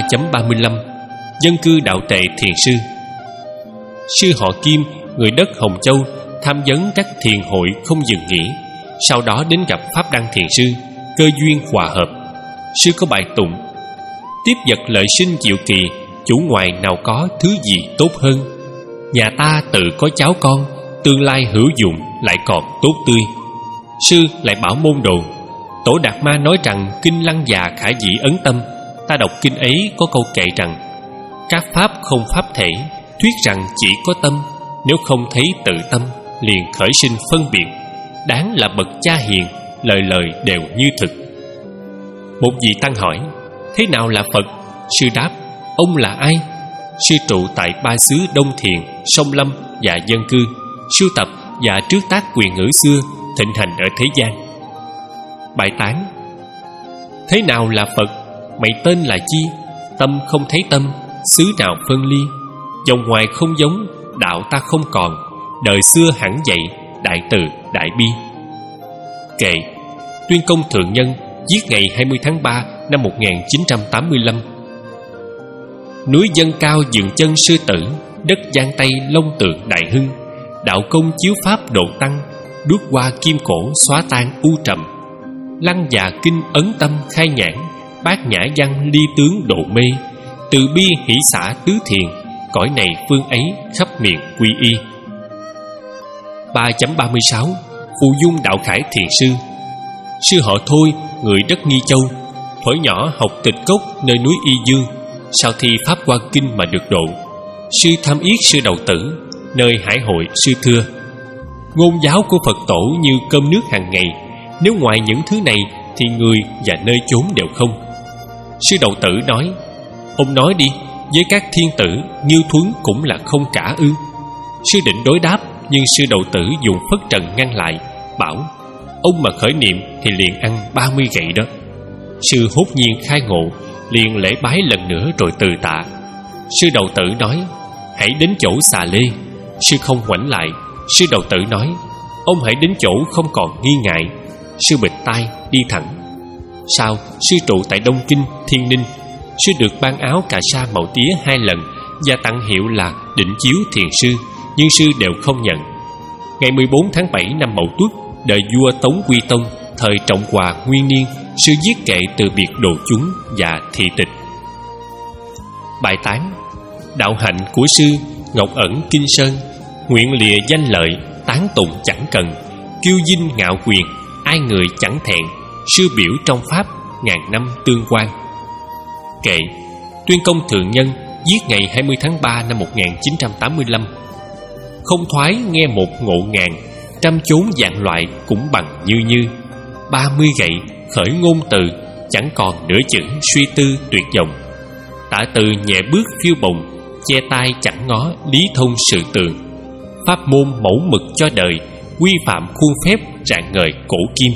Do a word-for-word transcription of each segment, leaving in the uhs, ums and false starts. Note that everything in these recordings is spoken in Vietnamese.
chấm ba mươi lăm Dân cư đạo tệ thiền sư. Sư họ Kim, người đất Hồng Châu, tham vấn các thiền hội không dừng nghỉ. Sau đó đến gặp Pháp Đăng thiền sư, cơ duyên hòa hợp. Sư có bài tụng: tiếp vật lợi sinh diệu kỳ, chủ ngoài nào có thứ gì tốt hơn. Nhà ta tự có cháu con, tương lai hữu dụng lại còn tốt tươi. Sư lại bảo môn đồ: Tổ Đạt Ma nói rằng kinh Lăng Già khả dĩ ấn tâm. Ta đọc kinh ấy có câu kệ rằng: các pháp không pháp thể, thuyết rằng chỉ có tâm. Nếu không thấy tự tâm, liền khởi sinh phân biệt. Đáng là bậc cha hiền, lời lời đều như thực. Một vị tăng hỏi: thế nào là Phật? Sư đáp: ông là ai? Sư trụ tại ba xứ Đông Thiền, Sông Lâm và Dân Cư, sưu tập và trước tác quyền ngữ xưa, thịnh hành ở thế gian. Bài tán: thế nào là Phật? Mày tên là chi? Tâm không thấy tâm, xứ nào phân ly? Dòng ngoài không giống, đạo ta không còn. Đời xưa hẳn dậy, đại từ đại bi. Kệ: Tuyên Công Thượng Nhân, viết ngày hai mươi tháng ba năm một nghìn chín trăm tám mươi lăm. Núi Dân Cao dừng chân sư tử, đất Giang Tây Long Tượng đại hưng. Đạo công chiếu pháp độ tăng, đuốc qua kim cổ xóa tan u trầm. Lăng Già kinh ấn tâm khai nhãn, bát nhã văn ly tướng độ mê. Từ bi hỷ xả tứ thiền, cõi này phương ấy khắp miền quy y. Ba chấm ba mươi sáu Phù Dung Đạo Khải thiền sư. Sư họ Thôi, người đất Nghi Châu, thuở nhỏ học tịch cốc nơi núi Y Dương. Sau thi pháp qua kinh mà được độ. Sư Tham Yết sư Đầu Tử, nơi Hải Hội sư Thưa. Ngôn giáo của Phật tổ như cơm nước hàng ngày. Nếu ngoài những thứ này thì người và nơi chốn đều không. Sư Đầu Tử nói: ông nói đi, với các thiên tử Nghiêu Thuấn cũng là không cả ư? Sư định đối đáp, nhưng sư Đầu Tử dùng phất trần ngăn lại, bảo: ông mà khởi niệm thì liền ăn ba mươi gậy đó. Sư hốt nhiên khai ngộ, liền lễ bái lần nữa rồi từ tạ. Sư Đầu Tử nói: hãy đến chỗ xà lê. Sư không ngoảnh lại. Sư Đầu Tử nói: ông hãy đến chỗ không còn nghi ngại. Sư bịch tai đi thẳng. Sau, sư trụ tại Đông Kinh, Thiên Ninh. Sư được ban áo cà sa màu tía hai lần và tặng hiệu là Định Chiếu Thiền Sư, nhưng sư đều không nhận. Ngày mười bốn tháng bảy năm Mậu Tuất, đời vua Tống Quy Tông, thời Trọng Hòa Nguyên Niên, sư viết kệ từ biệt đồ chúng và thị tịch. Bài tán: đạo hạnh của sư Ngọc Ẩn Kinh Sơn, nguyện lìa danh lợi, tán tụng chẳng cần. Kiêu dinh ngạo quyền, ai người chẳng thẹn. Sư biểu trong pháp, ngàn năm tương quan. Kệ: Tuyên Công Thượng Nhân, viết ngày hai mươi tháng ba năm một nghìn chín trăm tám mươi lăm. Không thoái nghe một ngộ ngàn, trăm chốn dạng loại cũng bằng như như. Ba mươi gậy khởi ngôn từ, chẳng còn nửa chữ suy tư tuyệt vọng. Tả từ nhẹ bước phiêu bồng, che tai chẳng ngó lý thông sự tường. Pháp môn mẫu mực cho đời, quy phạm khuôn phép rạng ngời cổ kim.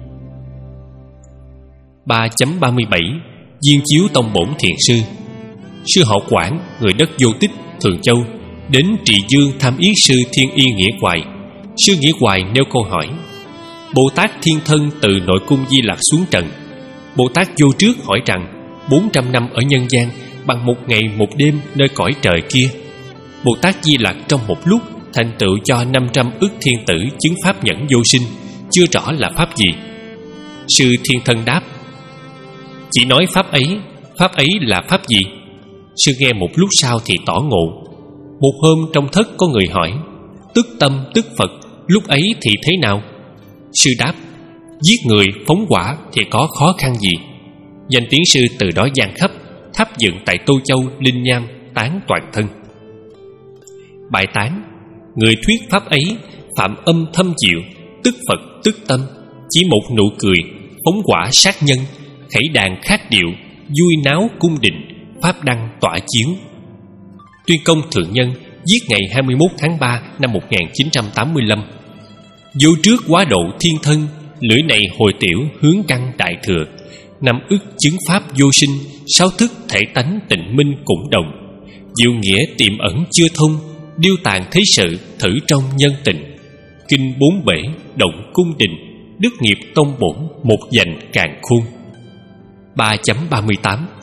Ba chấm ba mươi bảy Viên Chiếu Tông Bổn Thiền Sư. Sư họ Quảng, người đất Vô Tích, Thường Châu, đến Trì Dương tham yết sư Thiên Y Nghĩa Hoài. Sư Nghĩa Hoài nêu câu hỏi: Bồ Tát Thiên Thân từ nội cung Di Lặc xuống trần. Bồ Tát vô trước hỏi rằng bốn trăm năm ở nhân gian bằng một ngày một đêm nơi cõi trời kia. Bồ Tát Di Lặc trong một lúc thành tựu cho năm trăm ức thiên tử chứng pháp nhẫn vô sinh, chưa rõ là pháp gì. Sư Thiên Thân đáp: chỉ nói pháp ấy. Pháp ấy là pháp gì? Sư nghe một lúc sau thì tỏ ngộ. Một hôm trong thất có người hỏi: tức tâm tức Phật, lúc ấy thì thế nào? Sư đáp: giết người phóng hỏa thì có khó khăn gì? Danh tiếng sư từ đó gian khắp, tháp dựng tại Tô Châu, Linh Nham, tán toàn thân. Bài tán: người thuyết pháp ấy phạm âm thâm diệu, tức Phật tức tâm, chỉ một nụ cười phóng hỏa sát nhân, khẩy đàn khát điệu, vui náo cung đình, pháp đăng tỏa chiếu. Tuyên Công Thượng Nhân, viết ngày hai mươi mốt tháng ba năm một nghìn chín trăm tám mươi lăm. Vô trước quá độ thiên thân, lưỡi này hồi tiểu hướng căn đại thừa. Năm ức chứng pháp vô sinh, sáu thức thể tánh tịnh minh cũng đồng. Diệu nghĩa tiềm ẩn chưa thông, điêu tàn thế sự thử trong nhân tình. Kinh bốn bể, động cung đình, đức nghiệp tông bổn, một dành càng khôn. Ba chấm ba mươi tám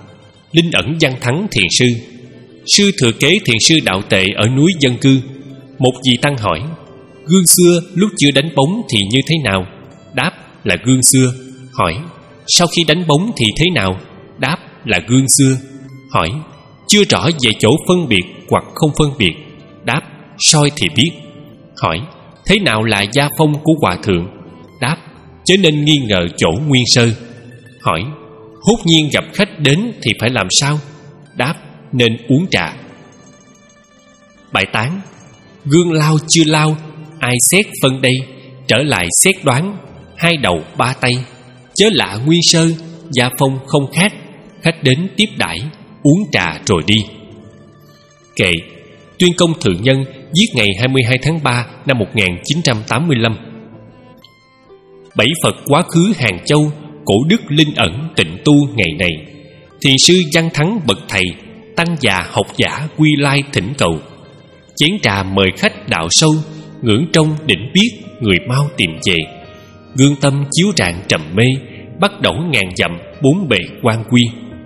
Linh Ẩn Văn Thắng Thiền Sư. Sư thừa kế thiền sư Đạo Tệ ở núi Dân Cư. Một vị tăng hỏi: gương xưa lúc chưa đánh bóng thì như thế nào? Đáp là gương xưa. Hỏi: sau khi đánh bóng thì thế nào? Đáp là gương xưa. Hỏi: chưa rõ về chỗ phân biệt hoặc không phân biệt. Đáp: soi thì biết. Hỏi: thế nào là gia phong của hòa thượng? Đáp: chớ nên nghi ngờ chỗ nguyên sơ. Hỏi: hốt nhiên gặp khách đến thì phải làm sao? Đáp: nên uống trà. Bại tán: gương lao chưa lao, ai xét phân đây? Trở lại xét đoán, hai đầu ba tay. Chớ lạ nguyên sơ, gia phong không khác. Khách đến tiếp đãi, uống trà rồi đi. Kệ: Tuyên Công Thượng Nhân, viết ngày hai mươi hai tháng ba năm một nghìn chín trăm tám mươi lăm. Bảy Phật quá khứ Hàng Châu, cổ đức Linh Ẩn tịnh tu ngày này. Thiền sư Văn Thắng bậc thầy, tăng già học giả quy lai thỉnh cầu. Chén trà mời khách đạo sâu, ngưỡng trong định biết người mau tìm về. Gương tâm chiếu rạng trầm mê, bắt đầu ngàn dặm bốn bề quan quy.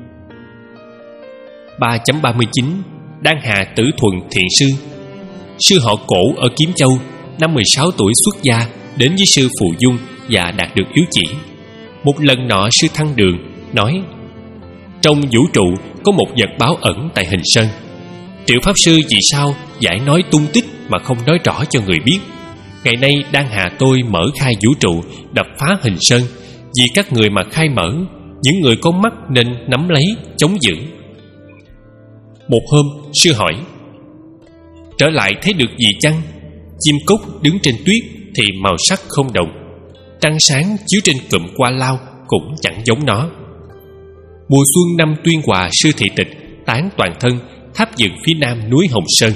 Ba chấm ba mươi chín. Đan Hà Tử Thuần Thiện Sư. Sư họ Cổ ở Kiếm Châu, năm mười sáu tuổi xuất gia, đến với sư Phù Dung và đạt được yếu chỉ. Một lần nọ sư Thăng Đường nói: trong vũ trụ có một vật báo ẩn tại Hình Sơn. Triệu Pháp Sư vì sao giải nói tung tích mà không nói rõ cho người biết? Ngày nay Đan Hà tôi mở khai vũ trụ, đập phá Hình Sơn. Vì các người mà khai mở, những người có mắt nên nắm lấy, chống giữ. Một hôm sư hỏi: trở lại thấy được gì chăng? Chim cốc đứng trên tuyết thì màu sắc không đồng, trăng sáng chiếu trên cụm qua lao cũng chẳng giống nó. Mùa xuân năm Tuyên Hòa sư thị tịch, tán toàn thân, tháp dựng phía nam núi Hồng Sơn.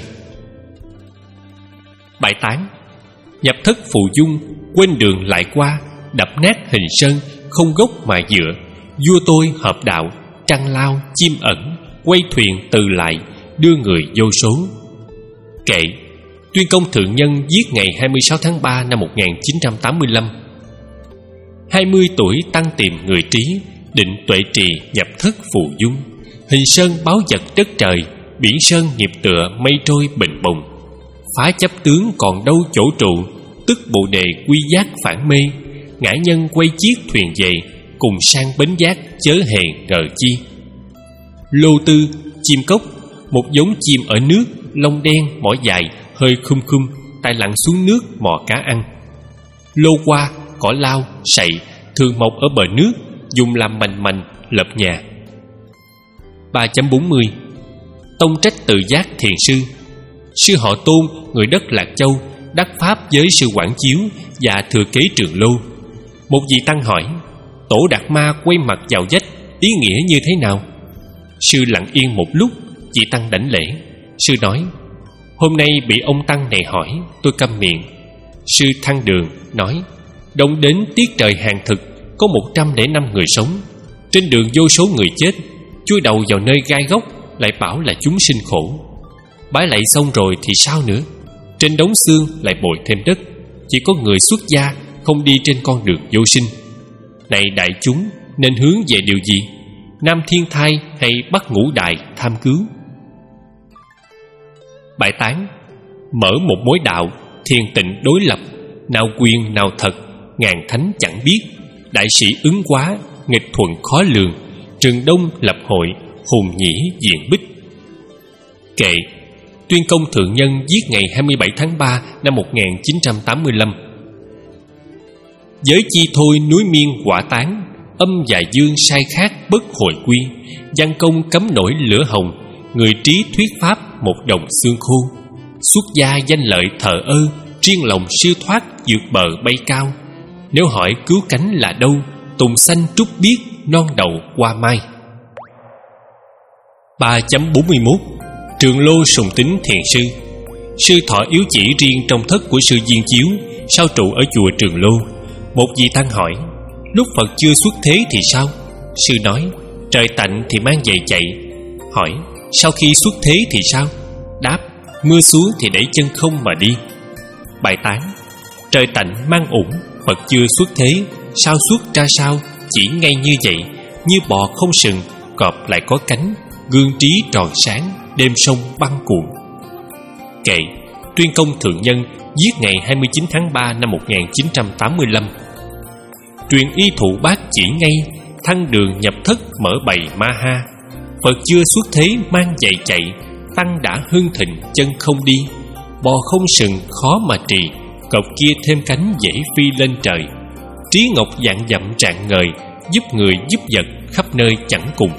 Bại tán: nhập thất Phù Dung, quên đường lại qua, đập nát Hình Sơn, không gốc mà dựa. Vua tôi hợp đạo, trăng lao chim ẩn, quay thuyền từ lại, đưa người vô số. Kệ: Tuyên Công Thượng Nhân viết ngày hai mươi sáu tháng ba năm một nghìn chín trăm tám mươi lăm. Hai mươi tuổi tăng tìm người trí, định tuệ trì nhập thất Phù Dung. Hình Sơn báo vật đất trời, biển sơn nghiệp tựa mây trôi bình bồng. Phá chấp tướng còn đâu chỗ trụ, tức bộ đề quy giác phản mê. Ngã nhân quay chiếc thuyền về, cùng sang bến giác chớ hề ngờ chi. Lô Tư, chim cốc, một giống chim ở nước, lông đen, mỏ dài, hơi khum khum, tại lặn xuống nước mò cá ăn. Lô Qua, cỏ lao, sậy, thường mọc ở bờ nước, dùng làm mành mành, lập nhà. Ba chấm bốn mươi. Tông trách Tự Giác Thiền Sư. Sư họ Tôn, người đất Lạc Châu, đắc pháp với sư Quảng Chiếu và thừa kế Trường Lô. Một vị tăng hỏi: Tổ Đạt Ma quay mặt vào vách, ý nghĩa như thế nào? Sư lặng yên một lúc, vị tăng đảnh lễ. Sư nói: hôm nay bị ông tăng này hỏi, tôi câm miệng. Sư Thăng Đường nói: đông đến tiết trời hàng thực, có một trăm lẻ năm người sống. Trên đường vô số người chết, chui đầu vào nơi gai góc, lại bảo là chúng sinh khổ. Bái lạy xong rồi thì sao nữa? Trên đống xương lại bồi thêm đất. Chỉ có người xuất gia không đi trên con đường vô sinh. Này đại chúng, nên hướng về điều gì? Nam thiên thai hay Bắc ngũ đại tham cứu? Bại tán: mở một mối đạo, thiền tịnh đối lập, nào quyền nào thật, ngàn thánh chẳng biết. Đại sĩ ứng quá, nghịch thuận khó lường, Trường Đông lập hội, hùng nhĩ diện bích. Kệ: Tuyên Công Thượng Nhân viết ngày hai mươi bảy tháng ba năm một nghìn chín trăm tám mươi lăm. Giới chi thôi núi miên quả tán, âm và dương sai khác bất hồi quy. Văn công cấm nổi lửa hồng, người trí thuyết pháp một đồng xương khô. Xuất gia danh lợi thờ ơ, riêng lòng siêu thoát vượt bờ bay cao. Nếu hỏi cứu cánh là đâu, tùng xanh trúc biếc, non đầu qua mai. Ba chấm bốn mươi mốt. Trường Lô Sùng Tính Thiền Sư. Sư thọ yếu chỉ riêng trong thất của sư Viên Chiếu, sau trụ ở chùa Trường Lô. Một vị tăng hỏi: lúc Phật chưa xuất thế thì sao? Sư nói: trời tạnh thì mang giày chạy. Hỏi: sau khi xuất thế thì sao? Đáp: mưa xuống thì đẩy chân không mà đi. Bài tán: trời tạnh mang ủng, Phật chưa xuất thế, sao xuất ra sao? Chỉ ngay như vậy, như bò không sừng, cọp lại có cánh, gương trí tròn sáng, đêm sông băng cuộn. Kệ Tuyên Công Thượng Nhân, giết ngày hai mươi chín tháng ba năm một nghìn chín trăm tám mươi lăm. Truyền y thụ bát chỉ ngay, thăng đường nhập thất mở bày ma ha. Phật chưa xuất thế mang giày chạy, tăng đã hưng thịnh chân không đi. Bò không sừng khó mà trì, cọp kia thêm cánh dễ phi lên trời. Trí ngọc vạn dặm rạng ngời, giúp người giúp vật khắp nơi chẳng cùng.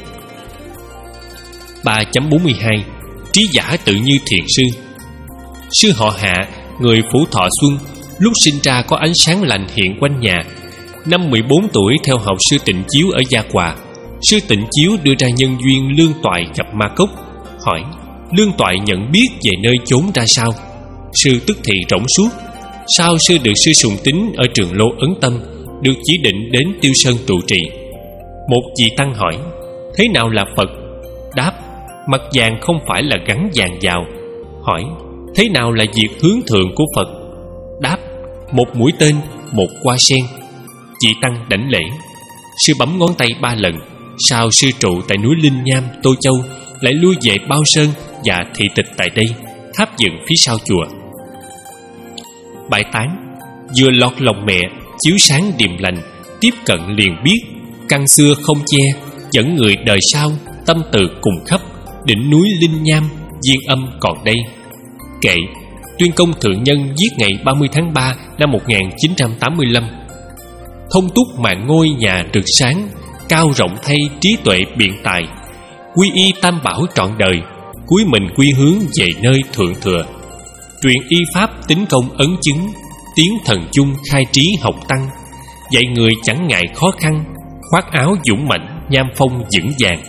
Ba chấm bốn mươi hai. Trí giả tự như thiền sư. Sư họ Hạ, người Phủ Thọ Xuân, lúc sinh ra có ánh sáng lành hiện quanh nhà. Năm mười bốn tuổi theo học sư Tịnh Chiếu ở Gia Hòa. Sư Tịnh Chiếu đưa ra nhân duyên Lương Toại gặp Ma Cốc, hỏi Lương Toại nhận biết về nơi chốn ra sao. Sư tức thì rỗng suốt. Sau sư được sư Sùng Tín ở Trường Lô Ấn Tâm, được chỉ định đến Tiêu Sơn trụ trì. Một vị tăng hỏi: thế nào là Phật? Đáp: mặt vàng không phải là gắn vàng vào. Hỏi: thế nào là việc hướng thượng của Phật? Đáp: một mũi tên, một hoa sen. Vị tăng đảnh lễ. Sư bấm ngón tay ba lần. Sau sư trụ tại núi Linh Nham, Tô Châu, lại lui về Bao Sơn và thị tịch tại đây, tháp dựng phía sau chùa. Bãi tán. Vừa lọt lòng mẹ, chiếu sáng điềm lành, tiếp cận liền biết, căn xưa không che, dẫn người đời sau, tâm từ cùng khắp, đỉnh núi Linh Nham, duyên âm còn đây. Kệ Tuyên Công Thượng Nhân, giết ngày ba mươi tháng ba năm một nghìn chín trăm tám mươi lăm. Thông túc mạng ngôi nhà rực sáng, cao rộng thay trí tuệ biện tài. Quy y tam bảo trọn đời, cuối mình quy hướng về nơi thượng thừa. Truyền y pháp tính công ấn chứng, tiến thần chung khai trí học tăng. Dạy người chẳng ngại khó khăn, khoác áo dũng mạnh, nham phong vững vàng.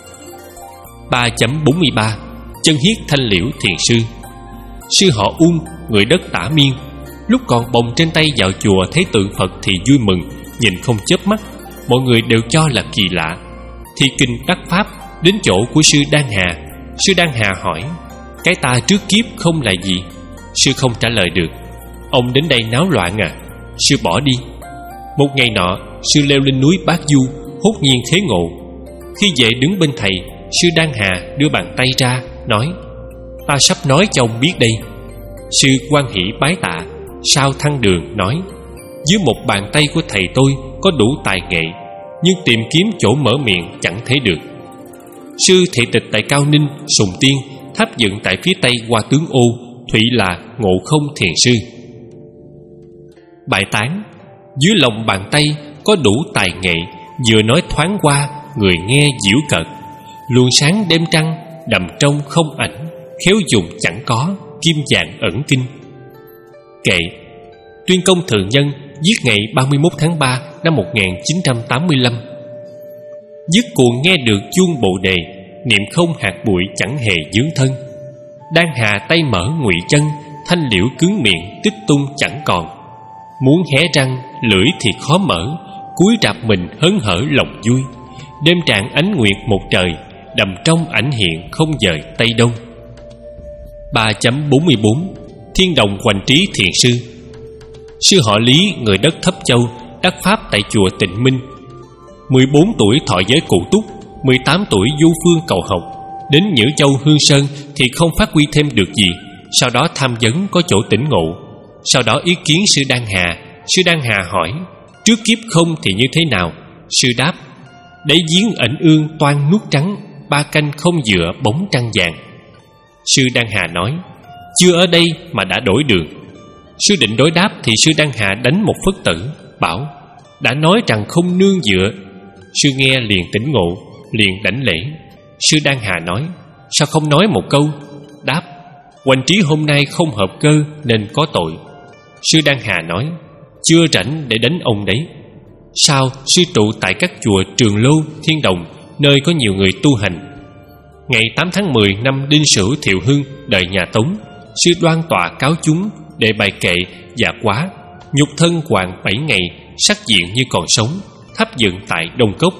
Ba chấm bốn mươi ba. Chân hiết thanh liễu thiền sư. Sư họ Ung, người đất Tả Miên, lúc còn bồng trên tay vào chùa thấy tượng Phật thì vui mừng, nhìn không chớp mắt. Mọi người đều cho là kỳ lạ. Thì kinh đắc pháp đến chỗ của sư Đan Hà. Sư Đan Hà hỏi: cái ta trước kiếp không là gì? Sư không trả lời được. Ông đến đây náo loạn à? Sư bỏ đi. Một ngày nọ, sư leo lên núi Bát Du, hốt nhiên thế ngộ. Khi về đứng bên thầy, sư Đan Hà đưa bàn tay ra, nói: ta sắp nói cho ông biết đây. Sư hoan hỷ bái tạ. Sau thăng đường nói: dưới một bàn tay của thầy tôi có đủ tài nghệ, nhưng tìm kiếm chỗ mở miệng chẳng thấy được. Sư thị tịch tại Cao Ninh, Sùng Tiên, tháp dựng tại phía tây qua Tướng Ô, Thụy là Ngộ Không thiền sư. Bài tán. Dưới lòng bàn tay có đủ tài nghệ, vừa nói thoáng qua, người nghe giễu cợt. Luồng sáng đêm trăng, đầm trong không ảnh, khéo dùng chẳng có, kim vàng ẩn kinh. Kệ Tuyên Công Thượng Nhân, giết ngày ba mươi mốt tháng ba năm một nghìn chín trăm tám mươi lăm. Dứt cuồng nghe được chuông Bồ Đề, niệm không hạt bụi chẳng hề dướng thân. Đan Hà tay mở ngụy chân, thanh liễu cứng miệng tích tung chẳng còn. Muốn hé răng, lưỡi thì khó mở, cúi rạp mình hớn hở lòng vui. Đêm tràn ánh nguyệt một trời, đầm trong ảnh hiện không dời Tây Đông. Ba chấm bốn mươi bốn. Thiên Đồng Hoành Trí thiền sư. Sư họ Lý, người đất Thấp Châu, đắc pháp tại chùa Tịnh Minh. Mười bốn tuổi thọ giới cụ túc, mười tám tuổi du phương cầu học. Đến Nhữ Châu Hương Sơn thì không phát huy thêm được gì. Sau đó tham vấn có chỗ tỉnh ngộ. Sau đó ý kiến sư Đan Hà. Sư Đan Hà hỏi: trước kiếp không thì như thế nào? Sư đáp: đáy giếng ẩn ương toan nuốt trắng, ba canh không dựa bóng trăng vàng. Sư Đan Hà nói: chưa ở đây mà đã đổi đường. Sư định đối đáp thì sư Đan Hà đánh một phất tử, bảo: đã nói rằng không nương dựa. Sư nghe liền tỉnh ngộ, liền đảnh lễ. Sư Đan Hà nói: sao không nói một câu? Đáp: Hoành Trí hôm nay không hợp cơ nên có tội. Sư Đan Hà nói: chưa rảnh để đánh ông đấy. Sau sư trụ tại các chùa Trường Lô, Thiên Đồng, nơi có nhiều người tu hành. Ngày tám tháng mười năm Đinh Sửu Thiệu Hưng đời nhà Tống, sư đoan tọa cáo chúng để bài kệ và quá, nhục thân hoàng bảy ngày, sắc diện như còn sống, tháp dựng tại Đông Cốc.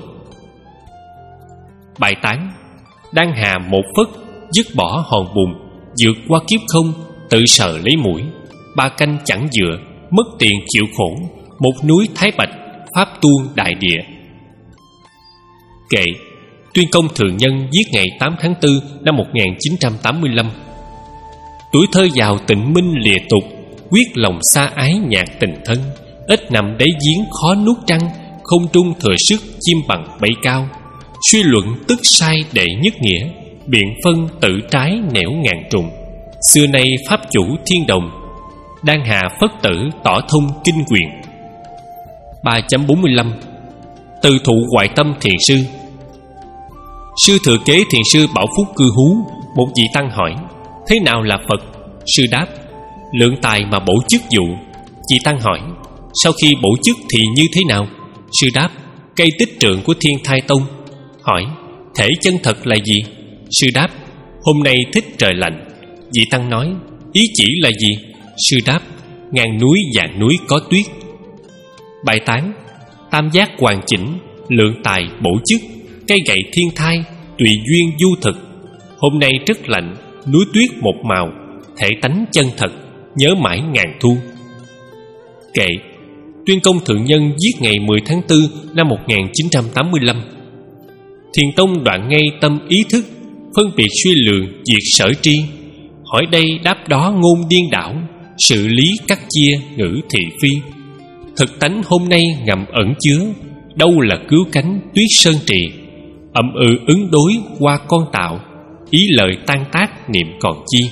Bài tán. Đan Hà một phất, dứt bỏ hòn bùn, vượt qua kiếp không, tự sờ lấy mũi. Ba canh chẳng dựa, mất tiền chịu khổ, một núi Thái Bạch, pháp tuôn đại địa. Kệ Tuyên công thượng nhân giết ngày tám tháng tư năm một nghìn chín trăm tám mươi lăm. Tuổi thơ giàu tịnh minh lìa tục, quyết lòng xa ái nhạt tình thân. Ít nằm đáy giếng khó nuốt trăng, không trung thừa sức chim bằng bay cao. Suy luận tức sai đệ nhất nghĩa, biện phân tự trái nẻo ngàn trùng. Xưa nay pháp chủ thiên đồng, đan hạ phất tử tỏ thông kinh quyền. Ba chấm bốn mươi lăm. Từ thụ ngoại tâm thiền sư. Sư thừa kế thiền sư Bảo Phúc Cư Hú, một vị tăng hỏi: thế nào là Phật? Sư đáp: lượng tài mà bổ chức dụ. Vị tăng hỏi: sau khi bổ chức thì như thế nào? Sư đáp: cây tích trượng của Thiên Thai Tông. Hỏi: thể chân thật là gì? Sư đáp: hôm nay thích trời lạnh. Vị tăng nói: ý chỉ là gì? Sư đáp: ngàn núi vạn núi có tuyết. Bài tán: tam giác hoàn chỉnh, lượng tài bổ chức, cây gậy thiên thai, tùy duyên du thực. Hôm nay rất lạnh, núi tuyết một màu, thể tánh chân thật, nhớ mãi ngàn thu. Kệ. Tuyên công thượng nhân giết ngày mười tháng tư năm một nghìn chín trăm tám mươi lăm. Thiền tông đoạn ngay tâm ý thức, phân biệt suy lường diệt sở tri. Hỏi đây đáp đó ngôn điên đảo, sự lý cắt chia ngữ thị phi. Thực tánh hôm nay ngầm ẩn chứa, đâu là cứu cánh tuyết sơn trì. Ậm ừ ứng đối qua con tạo, ý lời tan tác niệm còn chi.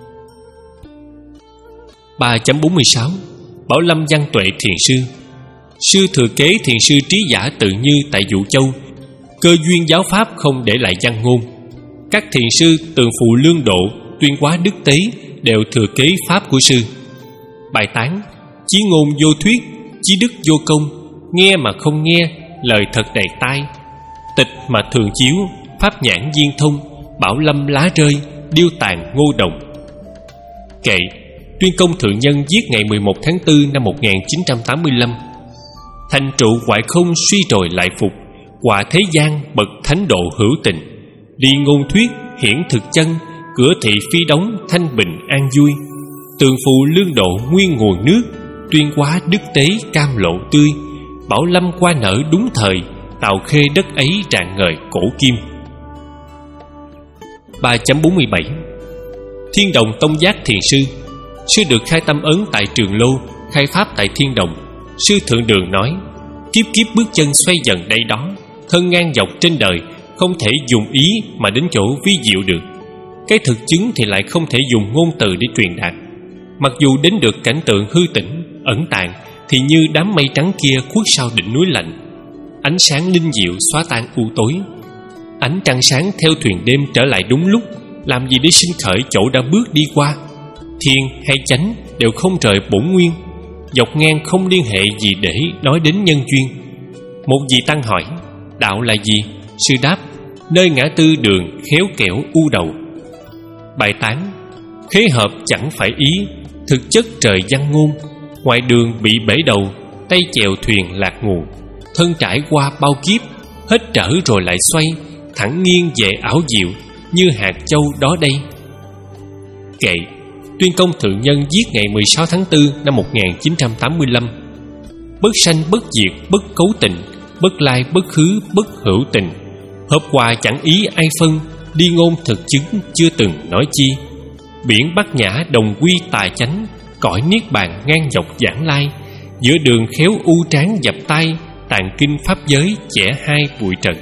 Ba chấm bốn mươi sáu. Bảo Lâm Văn Tuệ thiền sư. Sư thừa kế thiền sư Trí Giả Tự Như tại Vũ Châu. Cơ duyên giáo pháp không để lại văn ngôn. Các thiền sư Tường Phụ Lương Độ, Tuyên Quá Đức Tế đều thừa kế pháp của sư. Bài tán: chí ngôn vô thuyết, chí đức vô công, nghe mà không nghe, lời thật đầy tai. Tịch mà thường chiếu, pháp nhãn viên thông, bảo lâm lá rơi, điêu tàn ngô đồng. Kệ. Tuyên công thượng nhân giết ngày mười một tháng tư năm một nghìn chín trăm tám mươi lăm. Thành trụ ngoại không suy rồi lại phục, quả thế gian bậc thánh độ hữu tình. Đi ngôn thuyết hiển thực chân, cửa thị phi đóng thanh bình an vui. Tường Phụ Lương Độ nguyên nguồn nước, Tuyên Quá Đức Tế cam lộ tươi. Bảo Lâm qua nở đúng thời, Tào Khê đất ấy rạng ngời cổ kim. Ba chấm bốn mươi bảy. Thiên Đồng Tông Giác thiền sư. Sư được khai tâm ấn tại Trường Lô, khai pháp tại Thiên Đồng. Sư Thượng Đường nói: kiếp kiếp bước chân xoay dần đây đó, thân ngang dọc trên đời, không thể dùng ý mà đến chỗ vi diệu được. Cái thực chứng thì lại không thể dùng ngôn từ để truyền đạt. Mặc dù đến được cảnh tượng hư tĩnh, ẩn tàng, thì như đám mây trắng kia khuất sau đỉnh núi lạnh. Ánh sáng linh diệu xóa tan u tối. Ánh trăng sáng theo thuyền đêm trở lại đúng lúc, làm gì để sinh khởi chỗ đã bước đi qua. Thiên hay chánh đều không rời bổn nguyên, dọc ngang không liên hệ gì để nói đến nhân duyên. Một vị tăng hỏi: đạo là gì? Sư đáp: nơi ngã tư đường khéo kẽo u đầu. Bài tán: khế hợp chẳng phải ý, thực chất trời văn ngôn. Ngoài đường bị bể đầu, tay chèo thuyền lạc nguồn. Thân trải qua bao kiếp, hết trở rồi lại xoay, thẳng nghiêng về ảo diệu, như hạt châu đó đây. Kệ. Tuyên công thượng nhân giết ngày mười sáu tháng tư năm một nghìn chín trăm tám mươi lăm. Bất sanh bất diệt bất cấu tình, bất lai bất khứ bất hữu tình. Hợp hòa chẳng ý ai phân, đi ngôn thực chứng chưa từng nói chi. Biển Bát Nhã đồng quy tài chánh, cõi niết bàn ngang dọc giảng lai. Giữa đường khéo u tráng dập tay, tàn kinh pháp giới chẻ hai bụi trần.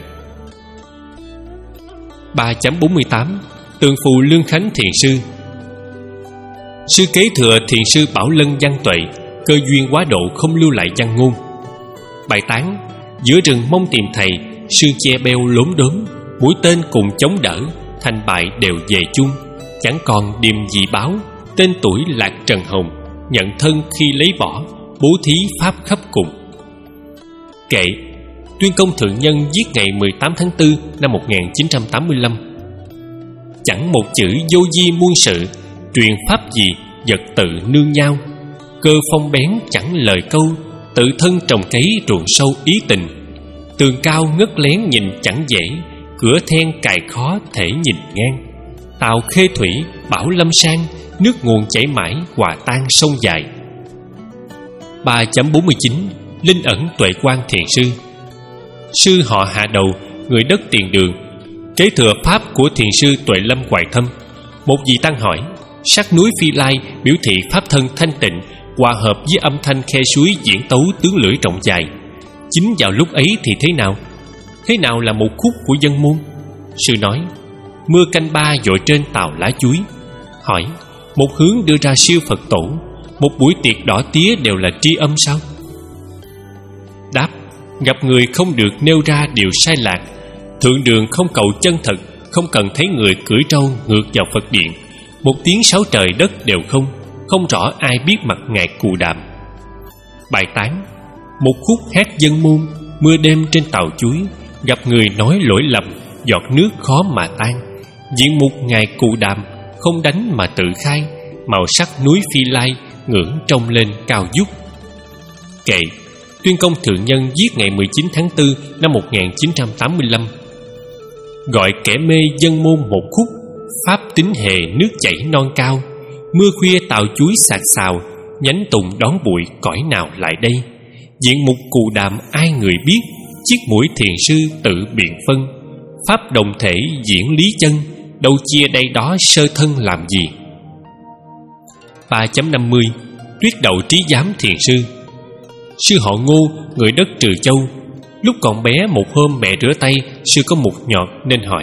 Ba chấm bốn mươi tám. Tường Phụ Lương Khánh thiền sư. Sư kế thừa thiền sư Bảo Lân Văn Tuệ, cơ duyên quá độ không lưu lại văn ngôn. Bài tán: giữa rừng mong tìm thầy, sương che beo lốm đốm. Mũi tên cùng chống đỡ, thành bại đều về chung. Chẳng còn điềm gì báo, tên tuổi lạc trần hồng. Nhận thân khi lấy bỏ, bố thí pháp khắp cùng. Kệ. Tuyên công thượng nhân giết ngày mười tám tháng tư năm một nghìn chín trăm tám mươi lăm. Chẳng một chữ vô di muôn sự, truyền pháp gì vật tự nương nhau. Cơ phong bén chẳng lời câu, tự thân trồng cấy ruộng sâu ý tình. Tường cao ngất lén nhìn chẳng dễ, cửa then cài khó thể nhìn ngang. Tào Khê thủy Bảo Lâm sang, nước nguồn chảy mãi hòa tan sông dài. Ba chấm bốn mươi chín. Linh ẩn Tuệ Quang thiền sư. Sư họ Hạ Đầu, người đất Tiền Đường, Kế thừa pháp của thiền sư Tuệ Lâm Hoài Thâm, một vị tăng hỏi: sắc núi Phi Lai biểu thị pháp thân thanh tịnh hòa hợp với âm thanh khe suối diễn tấu tướng lưỡi rộng dài. Chính vào lúc ấy thì thế nào? Thế nào là một khúc của dân môn? Sư nói: mưa canh ba dội trên tàu lá chuối. Hỏi: một hướng đưa ra siêu Phật tổ, một buổi tiệc đỏ tía đều là tri âm sao? Đáp: gặp người không được nêu ra điều sai lạc. Thượng đường không cầu chân thật, không cần thấy người cưỡi trâu ngược vào Phật điện. Một tiếng sáo trời đất đều không, không rõ ai biết mặt ngài Cù Đàm. Bài tán: một khúc hát dân môn, mưa đêm trên tàu chuối, gặp người nói lỗi lầm, giọt nước khó mà tan. Diện mục ngài Cù Đàm, không đánh mà tự khai, màu sắc núi Phi Lai ngưỡng trông lên cao vút. Kệ: Tuyên Công Thượng Nhân viết ngày mười chín tháng tư năm một nghìn chín trăm tám mươi lăm. Gọi kẻ mê dân môn một khúc, pháp tính hề nước chảy non cao. Mưa khuya tàu chuối sạc xào, nhánh tùng đón bụi cõi nào lại đây. Diện mục Cù Đàm ai người biết, chiếc mũi thiền sư tự biện phân. Pháp đồng thể diễn lý chân, đâu chia đây đó sơ thân làm gì. Ba chấm năm mươi. Tuyết đậu trí giám thiền sư. Sư họ Ngô, người đất Trừ Châu. Lúc còn bé, một hôm mẹ rửa tay, sư có mục nhọt nên hỏi: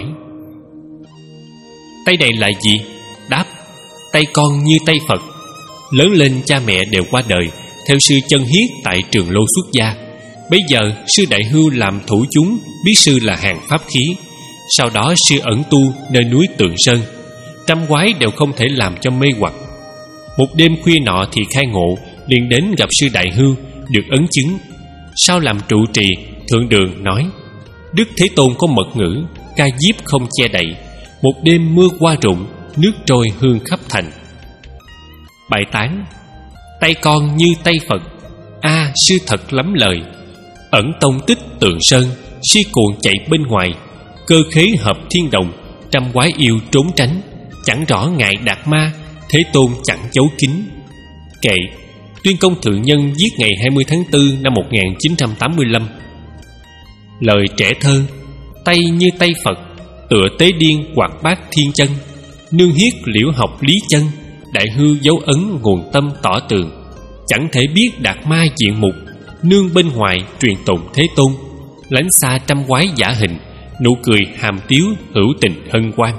tay này là gì? Đáp: tay con như tay Phật. Lớn lên cha mẹ đều qua đời, theo sư chân hiết tại Trường Lô xuất gia. Bây giờ sư đại hưu làm thủ chúng, biết sư là hàng pháp khí. Sau đó sư ẩn tu nơi núi Tượng Sơn. Trăm quái đều không thể làm cho mê hoặc. Một đêm khuya nọ thì khai ngộ, liền đến gặp sư đại hưu, được ấn chứng. Sau làm trụ trì, thượng đường nói: Đức Thế Tôn có mật ngữ, ca diếp không che đậy. Một đêm mưa qua rụng, nước trôi hương khắp thành. Bài tán: tay con như tay Phật. A à, sư thật lắm lời. Ẩn tông tích Tượng Sơn, si cuồng chạy bên ngoài. Cơ khế hợp thiên đồng, trăm quái yêu trốn tránh. Chẳng rõ ngại đạt ma, Thế Tôn chẳng giấu kín. Kệ: Tuyên Công Thượng Nhân viết ngày hai mươi tháng tư năm một nghìn chín trăm tám mươi lăm. Lời trẻ thơ: tay như tay Phật, tựa tế điên hoạt bát thiên chân. Nương hiết liễu học lý chân, đại hư dấu ấn nguồn tâm tỏ tường. Chẳng thể biết đạt ma diện mục, nương bên ngoài truyền tụng Thế Tôn. Lánh xa trăm quái giả hình, nụ cười hàm tiếu hữu tình hân hoan.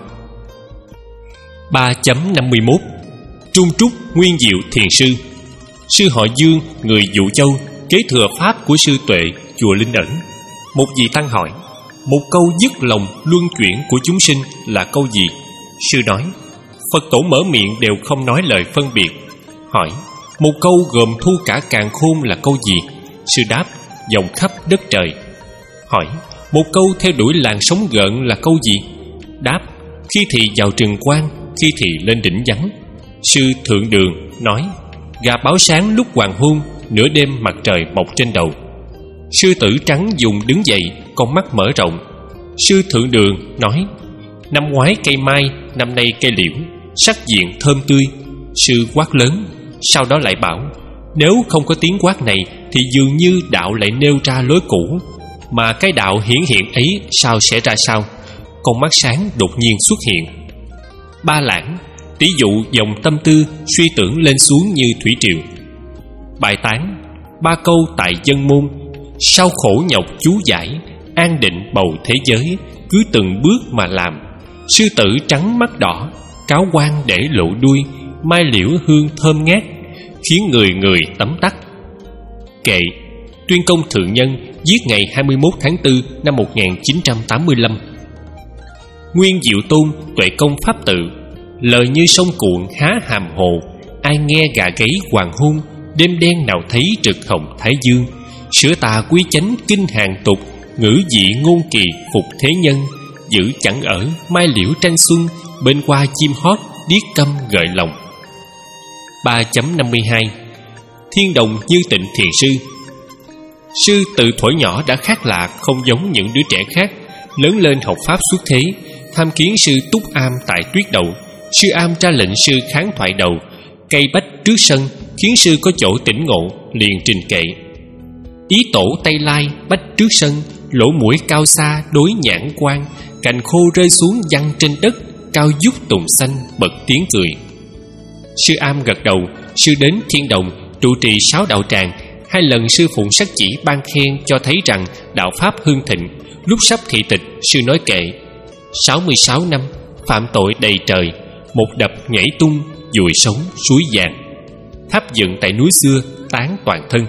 Ba chấm năm mươi mốt. Trung Trúc Nguyên Diệu Thiền Sư. Sư họ Dương, người Dụ Châu, kế thừa pháp của sư Tuệ, chùa Linh Ẩn. Một vị tăng hỏi: một câu dứt lòng luân chuyển của chúng sinh là câu gì? Sư nói: Phật tổ mở miệng đều không nói lời phân biệt. Hỏi: một câu gồm thu cả càn khôn là câu gì? Sư đáp: dòng khắp đất trời. Hỏi: một câu theo đuổi làn sóng gợn là câu gì? Đáp: khi thì vào rừng quang, khi thì lên đỉnh vắng. Sư thượng đường nói: gà báo sáng lúc hoàng hôn, nửa đêm mặt trời mọc trên đầu. Sư tử trắng dùng đứng dậy, con mắt mở rộng. Sư thượng đường nói: năm ngoái cây mai, năm nay cây liễu, sắc diện thơm tươi. Sư quát lớn, sau đó lại bảo: nếu không có tiếng quát này thì dường như đạo lại nêu ra lối cũ, mà cái đạo hiển hiện ấy sao sẽ ra sao? Con mắt sáng đột nhiên xuất hiện. Ba lãng, tỷ dụ dòng tâm tư suy tưởng lên xuống như thủy triều. Bài tán: ba câu tại dân môn, sau khổ nhọc chú giải, an định bầu thế giới, cứ từng bước mà làm. Sư tử trắng mắt đỏ, cáo quan để lộ đuôi, mai liễu hương thơm ngát, khiến người người tấm tắc. Kệ: Tuyên Công Thượng Nhân viết ngày hai mươi mốt tháng tư năm một nghìn chín trăm tám mươi lăm. Nguyên Diệu Tôn Tuệ Công Pháp Tự. Lời như sông cuộn há hàm hồ, ai nghe gà gáy hoàng hôn, đêm đen nào thấy trực hồng thái dương. Sửa tà quý chánh kinh hàng tục, ngữ dị ngôn kỳ phục thế nhân. Giữ chẳng ở mai liễu tranh xuân, bên qua chim hót điếc câm gợi lòng. Ba chấm năm mươi hai. Thiên đồng Như Tịnh Thiền Sư. Sư từ thuở nhỏ đã khác lạ, không giống những đứa trẻ khác. Lớn lên học pháp xuất thế, tham kiến sư Túc Am tại Tuyết Đậu. Sư Am ra lệnh sư kháng thoại đầu. Cây bách trước sân, khiến sư có chỗ tỉnh ngộ, liền trình kệ: ý tổ Tây Lai bách trước sân, lỗ mũi cao xa đối nhãn quan, cành khô rơi xuống văng trên đất, cao vút tùng xanh bật tiếng cười. Sư Am gật đầu. Sư đến Thiên Đồng trụ trì sáu đạo tràng. Hai lần sư phụng sắc chỉ ban khen, cho thấy rằng đạo pháp hưng thịnh. Lúc sắp thị tịch, sư nói kệ: sáu mươi sáu năm phạm tội đầy trời, một đập nhảy tung, dùi sống suối vàng. Tháp dựng tại núi xưa, tán toàn thân.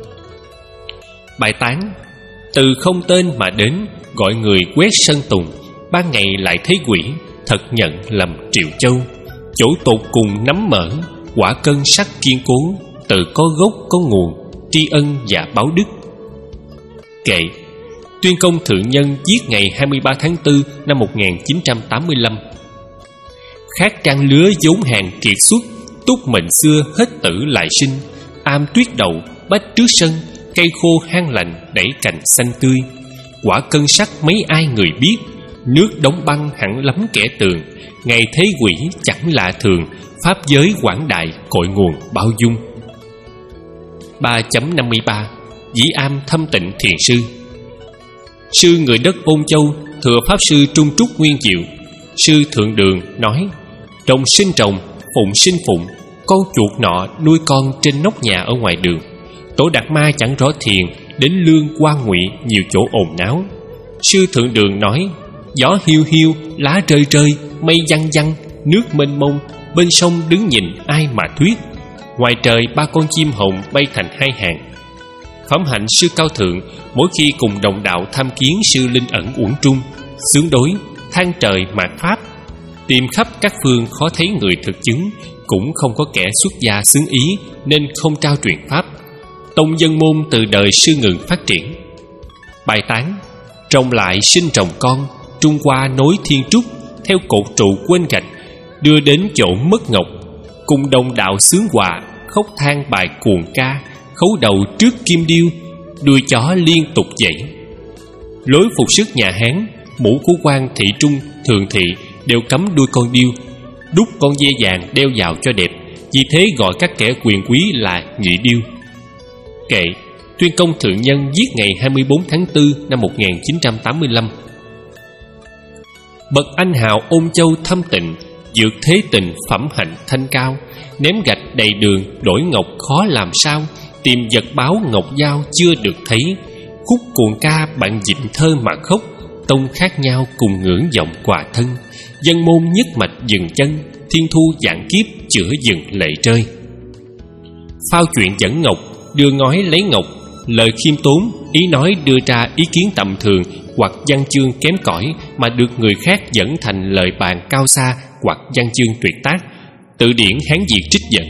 Bài tán: từ không tên mà đến, gọi người quét sân tùng. Ban ngày lại thấy quỷ, thật nhận lầm Triệu Châu. Chỗ tột cùng nắm mở, quả cân sắc kiên cố. Tự có gốc có nguồn, tri ân và báo đức. Kệ: Tuyên Công Thượng Nhân viết ngày hai mươi ba tháng tư năm một nghìn chín trăm tám mươi lăm. Khác trang lứa vốn hàng kiệt xuất, túc mệnh xưa hết tử lại sinh. Am tuyết đậu, bách trước sân, cây khô hang lạnh đẩy cành xanh tươi. Quả cân sắc mấy ai người biết, nước đóng băng hẳn lắm kẻ tường. Ngày thế quỷ chẳng lạ thường, pháp giới quảng đại cội nguồn bao dung. Ba chấm năm mươi ba. Dĩ Am thâm tịnh thiền sư. Sư người đất Ôn Châu, thừa pháp sư Trung Trúc Nguyên Diệu. Sư Thượng Đường nói: trồng sinh trồng, phụng sinh phụng. Con chuột nọ nuôi con trên nóc nhà ở ngoài đường. Tổ Đạt Ma chẳng rõ thiền, đến lương qua ngụy nhiều chỗ ồn náo. Sư Thượng Đường nói: gió hiu hiu, lá rơi rơi, mây văng văng, nước mênh mông, bên sông đứng nhìn ai mà thuyết. Ngoài trời ba con chim hồng bay thành hai hàng. Phẩm hạnh sư cao thượng, mỗi khi cùng đồng đạo tham kiến sư linh ẩn uẩn trung, xướng đối, than trời mạt pháp. Tìm khắp các phương khó thấy người thực chứng, cũng không có kẻ xuất gia xứng ý, nên không trao truyền pháp. Tông dân môn từ đời sư ngừng phát triển. Bài tán: trồng lại sinh trồng con, Trung Hoa nối thiên trúc, theo cột trụ quên gạch, đưa đến chỗ mất ngọc. Cùng đồng đạo xướng hòa, khóc than bài cuồng ca, khấu đầu trước kim điêu, đuôi chó liên tục dậy. Lối phục sức nhà Hán, mũ của quan thị trung thường thị đều cấm đuôi con điêu, đúc con dê vàng đeo vào cho đẹp. Vì thế gọi các kẻ quyền quý là nhị điêu. Kệ: Tuyên Công Thượng Nhân viết ngày hai mươi bốn tháng tư năm một nghìn chín trăm tám mươi lăm. Bậc anh hào Ôn Châu thâm tịnh, dược thế tình phẩm hạnh thanh cao. Ném gạch đầy đường đổi ngọc khó làm sao, tìm vật báo ngọc dao chưa được thấy. Khúc cuồng ca bạn dịnh thơ mà khóc, tông khác nhau cùng ngưỡng vọng quà thân. Dân môn nhất mạch dừng chân, thiên thu vạn kiếp chữa dừng lệ rơi. Phao chuyện dẫn ngọc, đưa ngói lấy ngọc. Lời khiêm tốn, ý nói đưa ra ý kiến tầm thường hoặc văn chương kém cỏi mà được người khác dẫn thành lời bàn cao xa hoặc văn chương tuyệt tác. Từ điển Hán Việt trích dẫn.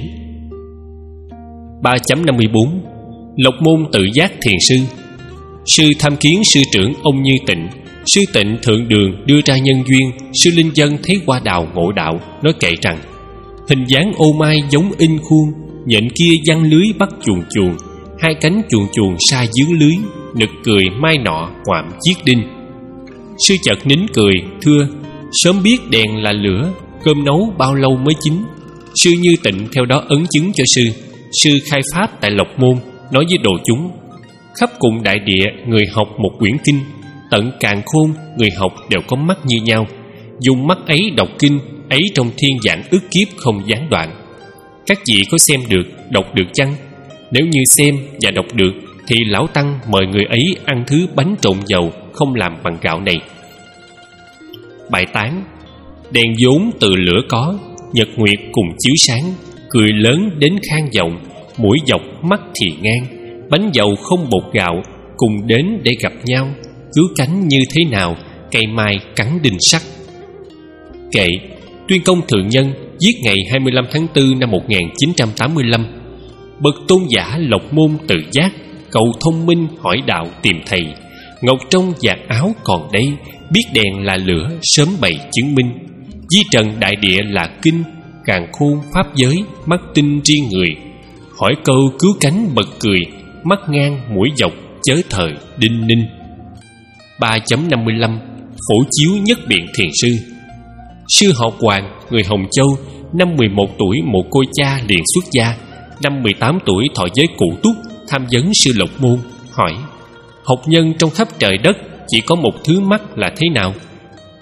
Ba chấm năm mươi bốn. Lộc môn tự giác thiền sư. Sư tham kiến sư trưởng ông Như Tịnh. Sư Tịnh Thượng Đường đưa ra nhân duyên. Sư Linh Dân thấy hoa đào ngộ đạo, nói kệ rằng: hình dáng ô mai giống in khuôn, nhện kia văng lưới bắt chuồn chuồn, hai cánh chuồn chuồn sa dướng lưới, nực cười mai nọ hoạm chiếc đinh. Sư chợt nín cười, thưa: sớm biết đèn là lửa, cơm nấu bao lâu mới chín. Sư Như Tịnh theo đó ấn chứng cho sư. Sư khai pháp tại Lộc Môn, nói với đồ chúng: khắp cùng đại địa người học một quyển kinh, tận càn khôn người học đều có mắt như nhau. Dùng mắt ấy đọc kinh, ấy trong thiên vạn ức kiếp không gián đoạn. Các vị có xem được, đọc được chăng? Nếu như xem và đọc được, thì lão tăng mời người ấy ăn thứ bánh trộn dầu không làm bằng gạo này. Bài tán: đèn vốn từ lửa có, nhật nguyệt cùng chiếu sáng, cười lớn đến khang vọng, mũi dọc mắt thì ngang, bánh dầu không bột gạo, cùng đến để gặp nhau, cứu cánh như thế nào, cây mai cắn đinh sắt. Kệ: Tuyên Công Thượng Nhân viết ngày hai mươi lăm tháng tư năm một nghìn chín trăm tám mươi lăm. Bậc tôn giả Lộc Môn tự giác, cầu thông minh hỏi đạo tìm thầy. Ngọc trong vạt áo còn đây, biết đèn là lửa sớm bày chứng minh. Di trần đại địa là kinh, càn khôn pháp giới, mắt tinh riêng người. Hỏi câu cứu cánh bật cười, mắt ngang mũi dọc chớ thời đinh ninh. Ba chấm năm mươi lăm. Phổ chiếu nhất biện thiền sư. Sư họ Hoàng, người Hồng Châu, năm mười một tuổi mồ côi cha liền xuất gia. Năm mười tám tuổi thọ giới cụ túc, tham vấn sư Lộc Môn, hỏi: học nhân trong khắp trời đất chỉ có một thứ mắt là thế nào?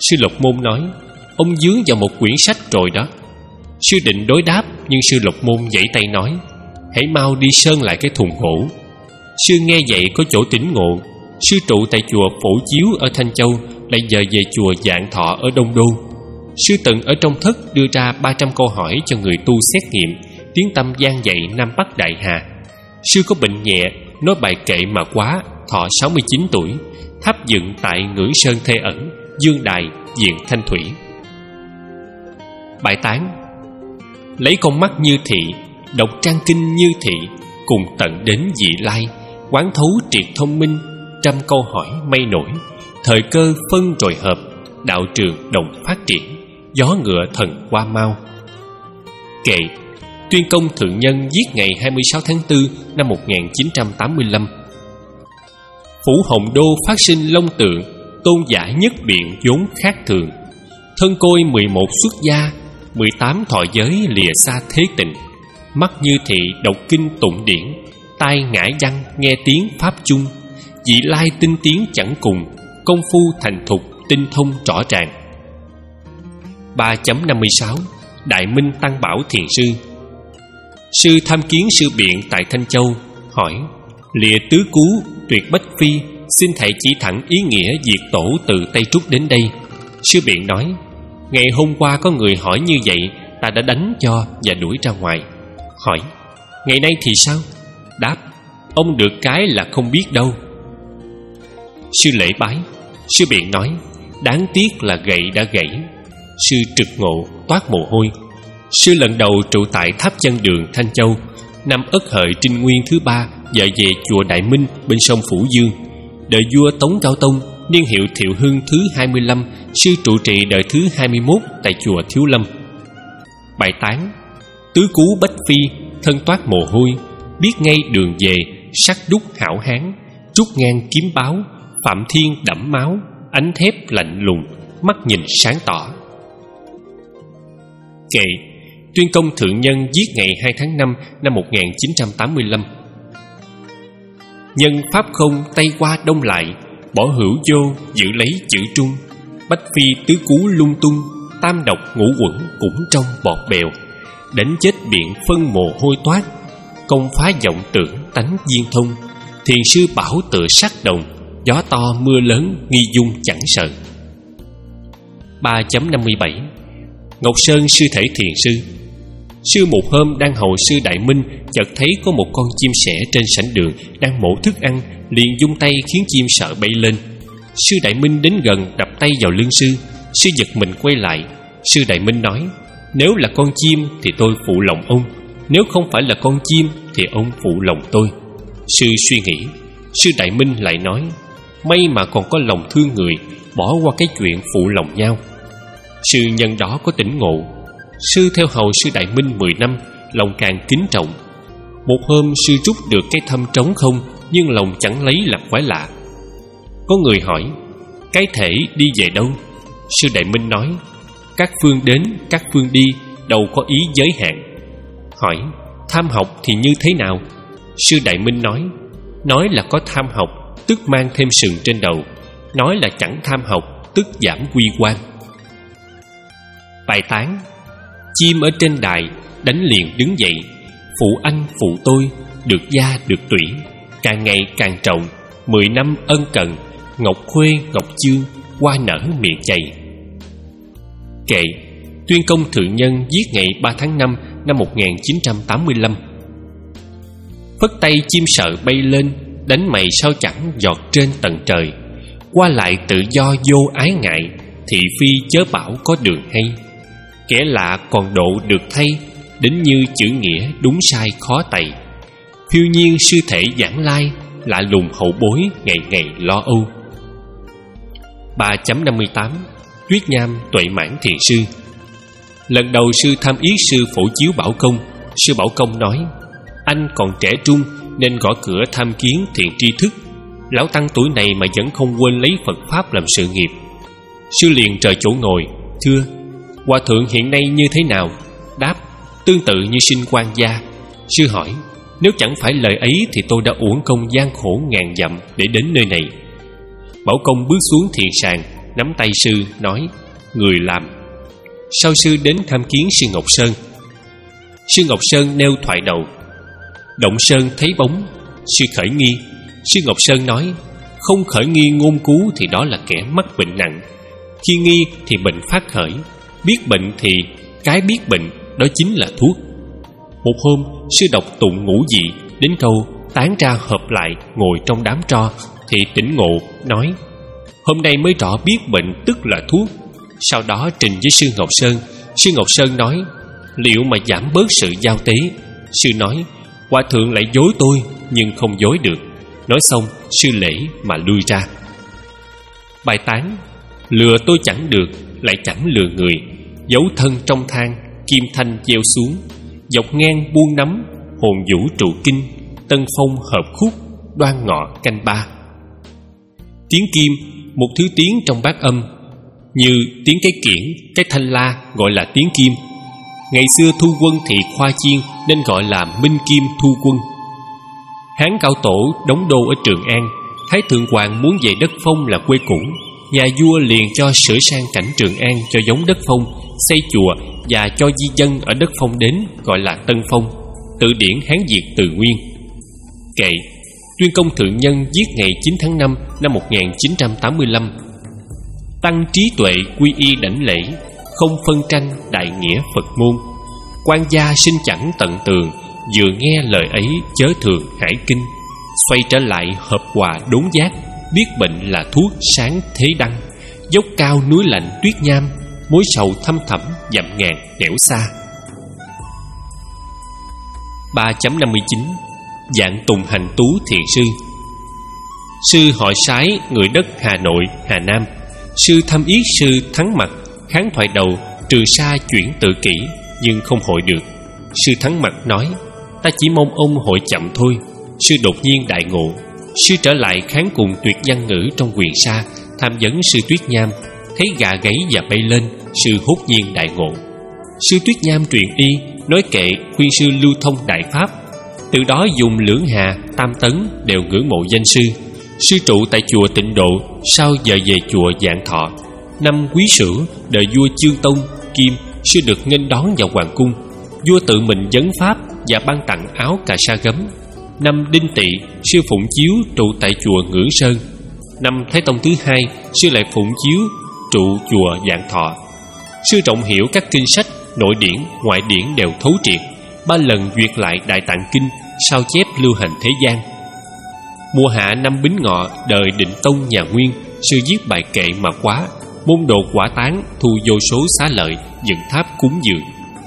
Sư Lộc Môn nói: Ông dướng vào một quyển sách rồi đó. Sư định đối đáp, nhưng sư Lộc Môn giãy tay nói: Hãy mau đi sơn lại cái thùng gỗ. Sư nghe vậy có chỗ tỉnh ngộ. Sư trụ tại chùa Phổ Chiếu ở Thanh Châu, lại dời về chùa Vạn Thọ ở Đông Đô. Sư từng ở trong thất đưa ra ba trăm câu hỏi cho người tu xét nghiệm, tiếng tăm gian dậy Nam Bắc Đại Hà. Sư có bệnh nhẹ, nói bài kệ mà quá, thọ sáu mươi chín tuổi, tháp dựng tại Ngữ Sơn Thê Ẩn, Dương Đài, Diện Thanh Thủy. Bài tán: Lấy con mắt như thị, đọc trang kinh như thị, cùng tận đến vị lai, quán thấu triệt thông minh, trăm câu hỏi mây nổi, thời cơ phân rồi hợp, đạo trường đồng phát triển, gió ngựa thần qua mau. Kệ: Tuyên Công Thượng Nhân viết ngày hai mươi sáu tháng tư năm một nghìn chín trăm tám mươi lăm. Phủ Hồng Đô phát sinh long tượng, tôn giả nhất biện vốn khác thường. Thân côi mười một xuất gia, mười tám thọ giới lìa xa thế tình. Mắt như thị đọc kinh tụng điển, tai ngã văn nghe tiếng pháp chung. Vị lai tinh tiến chẳng cùng, công phu thành thục tinh thông rõ ràng. Ba chấm năm mươi sáu. Đại Minh Tăng Bảo Thiền Sư. Sư tham kiến sư biện tại Thanh Châu, hỏi: Lìa tứ cú, tuyệt bách phi, xin thầy chỉ thẳng ý nghĩa diệt tổ từ Tây Trúc đến đây. Sư biện nói: Ngày hôm qua có người hỏi như vậy, ta đã đánh cho và đuổi ra ngoài. Hỏi: Ngày nay thì sao? Đáp: Ông được cái là không biết đâu. Sư lễ bái. Sư biện nói: Đáng tiếc là gậy đã gãy. Sư trực ngộ, toát mồ hôi. Sư lần đầu trụ tại Tháp Chân Đường, Thanh Châu, năm Ất Hợi Trinh Nguyên thứ ba, dời về chùa Đại Minh bên sông Phủ Dương. Đời vua Tống Cao Tông, niên hiệu Thiệu Hưng thứ hai mươi lăm, sư trụ trì đời thứ hai mươi mốt tại chùa Thiếu Lâm. Bài tán: Tứ cú bách phi, thân toát mồ hôi, biết ngay đường về, sắc đúc hảo hán, rút ngang kiếm báo, phạm thiên đẫm máu, ánh thép lạnh lùng, mắt nhìn sáng tỏ. Kệ: Tuyên Công Thượng Nhân viết ngày hai tháng năm năm một nghìn chín trăm tám mươi lăm. Nhân pháp không Tây qua đông lại, bỏ hữu vô giữ lấy chữ trung. Bách phi tứ cú lung tung, tam độc ngũ quẩn cũng trong bọt bèo. Đánh chết biện phân mồ hôi toát, công phá vọng tưởng tánh viên thông. Thiền sư bảo tựa sắc đồng, gió to mưa lớn nghi dung chẳng sợ. Ba chấm năm mươi bảy. Ngọc Sơn Sư Thể Thiền Sư. Sư một hôm đang hầu sư Đại Minh, chợt thấy có một con chim sẻ trên sảnh đường đang mổ thức ăn, liền vung tay khiến chim sợ bay lên. Sư Đại Minh đến gần đập tay vào lưng sư. Sư giật mình quay lại. Sư Đại Minh nói: Nếu là con chim thì tôi phụ lòng ông, nếu không phải là con chim thì ông phụ lòng tôi. Sư suy nghĩ. Sư Đại Minh lại nói: May mà còn có lòng thương người, bỏ qua cái chuyện phụ lòng nhau. Sư nhân đó có tỉnh ngộ. Sư theo hầu sư Đại Minh mười năm, lòng càng kính trọng. Một hôm sư rút được cái thâm trống không, nhưng lòng chẳng lấy làm quái lạ. Có người hỏi: Cái thể đi về đâu? Sư Đại Minh nói: Các phương đến, các phương đi, đâu có ý giới hạn. Hỏi: Tham học thì như thế nào? Sư Đại Minh nói: Nói là có tham học, tức mang thêm sừng trên đầu. Nói là chẳng tham học, tức giảm quy quan. Bài tán: Chim ở trên đài, đánh liền đứng dậy, phụ anh phụ tôi, được gia được tủy, càng ngày càng trọng, mười năm ân cần, ngọc khuê ngọc chương, hoa nở miệng chày. Kệ: Tuyên Công Thượng Nhân viết ngày ba tháng năm năm một nghìn chín trăm tám mươi lăm. Phất tay chim sợ bay lên, đánh mày sao chẳng giọt trên tầng trời. Qua lại tự do vô ái ngại, thị phi chớ bảo có đường hay. Kẻ lạ còn độ được thay, đến như chữ nghĩa đúng sai khó tày. Phiêu nhiên sư thể giảng lai, lạ lùng hậu bối ngày ngày lo âu. Ba chấm năm mươi tám. Tuyết Nham Tuệ Mãn Thiền Sư. Lần đầu sư tham yết sư Phổ Chiếu Bảo Công. Sư Bảo Công nói: Anh còn trẻ trung nên gõ cửa tham kiến thiện tri thức. Lão tăng tuổi này mà vẫn không quên lấy Phật Pháp làm sự nghiệp. Sư liền rời chỗ ngồi: Thưa, Hòa thượng hiện nay như thế nào? Đáp: Tương tự như sinh quan gia. Sư hỏi: Nếu chẳng phải lời ấy thì tôi đã uổng công gian khổ ngàn dặm để đến nơi này. Bảo Công bước xuống thiền sàng, nắm tay sư nói: người làm. Sau sư đến tham kiến sư Ngọc Sơn. Sư Ngọc Sơn nêu thoại đầu. Động Sơn thấy bóng, sư khởi nghi. Sư Ngọc Sơn nói, không khởi nghi ngôn cú thì đó là kẻ mắc bệnh nặng. Khi nghi thì bệnh phát khởi, biết bệnh thì cái biết bệnh, đó chính là thuốc. Một hôm, sư đọc tụng ngũ dị, đến câu tán ra hợp lại ngồi trong đám tro thì tỉnh ngộ, nói, hôm nay mới rõ biết bệnh tức là thuốc. Sau đó trình với sư Ngọc Sơn. Sư Ngọc Sơn nói, liệu mà giảm bớt sự giao tế? Sư nói, hòa thượng lại dối tôi, nhưng không dối được. Nói xong, sư lễ mà lui ra. Bài tán: lừa tôi chẳng được, lại chẳng lừa người. Dấu thân trong thang, kim thanh gieo xuống. Dọc ngang buông nắm, hồn vũ trụ kinh. Tân phong hợp khúc, đoan ngọ canh ba. Tiếng kim, một thứ tiếng trong bát âm, như tiếng cái kiển, cái thanh la gọi là tiếng kim. Ngày xưa thu quân thì khoa chiên nên gọi là minh kim thu quân. Hán Cao Tổ đóng đô ở Trường An. Thái Thượng Hoàng muốn về đất Phong là quê cũ. Nhà vua liền cho sửa sang cảnh Trường An cho giống đất Phong, xây chùa và cho di dân ở đất Phong đến, gọi là Tân Phong. Tự điển Hán Việt Từ Nguyên. Kệ: Tuyên Công Thượng Nhân viết ngày chín tháng năm năm một nghìn chín trăm tám mươi lăm. Tăng trí tuệ quy y đảnh lễ, không phân tranh đại nghĩa Phật môn. Quan gia sinh chẳng tận tường, vừa nghe lời ấy chớ thường hải kinh. Xoay trở lại hợp hòa đốn giác, biết bệnh là thuốc sáng thế đăng. Dốc cao núi lạnh tuyết nham, mối sầu thâm thẳm dặm ngàn nẻo xa. Ba chấm năm mươi chín. Dạng Tùng Hành Tú Thiền Sư. Sư họ Sái, người đất Hà Nội, Hà Nam. Sư thăm yết sư Thắng Mặt, kháng thoại đầu trừ xa chuyển tự kỷ, nhưng không hội được. Sư Thắng Mặt nói, ta chỉ mong ông hội chậm thôi. Sư đột nhiên đại ngộ. Sư trở lại kháng cùng tuyệt văn ngữ trong quyền sa, tham vấn sư Tuyết Nham. Thấy gà gáy và bay lên, sư hốt nhiên đại ngộ. Sư Tuyết Nham truyền y, nói kệ khuyên sư lưu thông đại pháp. Từ đó dùng Lưỡng Hà, Tam Tấn đều ngưỡng mộ danh sư. Sư trụ tại chùa Tịnh Độ, sau giờ về chùa Vạn Thọ. Năm Quý Sửu, đời vua Chương Tông, Kim, sư được nghênh đón vào hoàng cung. Vua tự mình vấn pháp và ban tặng áo cà sa gấm. Năm Đinh Tỵ, sư phụng chiếu trụ tại chùa Ngưỡng Sơn. Năm Thái Tông thứ hai, sư lại phụng chiếu trụ chùa Vạn Thọ. Sư trọng hiểu các kinh sách, nội điển, ngoại điển đều thấu triệt. Ba lần duyệt lại Đại Tạng Kinh, sao chép lưu hành thế gian. Mùa hạ năm Bính Ngọ, đời Định Tông nhà Nguyên, sư viết bài kệ mà quá. Môn đồ quả tán, thu vô số xá lợi, dựng tháp cúng dường.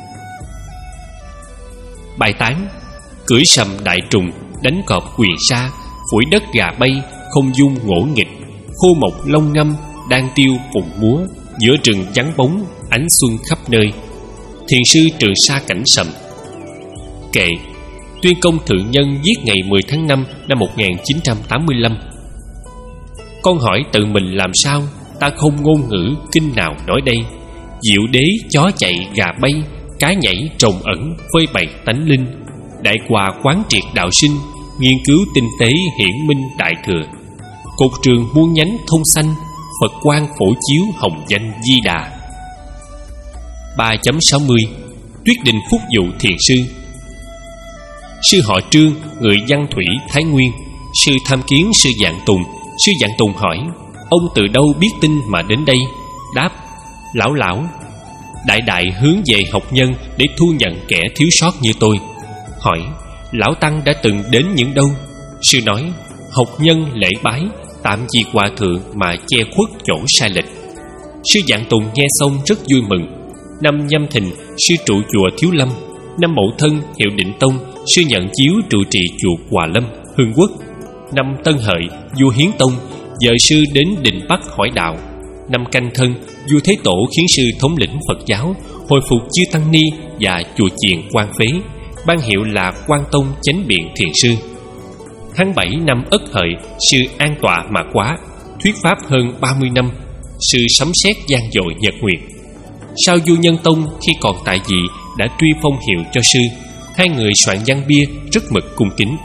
Bài tán: cưỡi sầm đại trùng, đánh cọp quyền sa, phủi đất gà bay, không dung ngỗ nghịch. Khô mộc long ngâm, đang tiêu phùng múa, giữa rừng vắng bóng, ánh xuân khắp nơi. Thiền sư Trường Sa cảnh sầm. Kệ: Tuyên Công Thượng Nhân viết ngày mười tháng năm năm một nghìn chín trăm tám mươi lăm. Con hỏi tự mình làm sao, ta không ngôn ngữ kinh nào nói đây. Diệu đế chó chạy gà bay, cá nhảy trồng ẩn phơi bày tánh linh. Đại hòa quán triệt đạo sinh, nghiên cứu tinh tế hiển minh đại thừa. Cột trường muôn nhánh thông xanh, Phật quang phổ chiếu hồng danh Di Đà. Ba chấm sáu mươi. Tuyết định phúc dụ thiền sư. Sư họ Trương, người Văn Thủy, Thái Nguyên. Sư tham kiến sư Vạn Tùng. Sư Vạn Tùng hỏi, ông từ đâu biết tin mà đến đây? Đáp, lão lão, đại đại hướng về học nhân để thu nhận kẻ thiếu sót như tôi. Hỏi, lão tăng đã từng đến những đâu? Sư nói, học nhân lễ bái, tạm vì hòa thượng mà che khuất chỗ sai lệch. Sư Vạn Tùng nghe xong rất vui mừng. Năm Nhâm Thìn, sư trụ chùa Thiếu Lâm. Năm Mậu Thân, hiệu Định Tông, sư nhận chiếu trụ trì chùa Hòa Lâm, Hưng Quốc. Năm Tân Hợi, vua Hiến Tông dời sư đến Định Bắc hỏi đạo. Năm Canh Thân, vua Thế Tổ khiến sư thống lĩnh Phật giáo, hồi phục chư tăng ni và chùa chiền Quan Phế, ban hiệu là Quan Tông Chánh Biện Thiền Sư. Tháng bảy năm Ất Hợi, sư an tọa mà quá, thuyết pháp hơn ba mươi năm. Sư sấm sét vang dội nhật nguyệt. Sau vua Nhân Tông khi còn tại vị đã truy phong hiệu cho sư. Hai người soạn văn bia rất mực cung kính.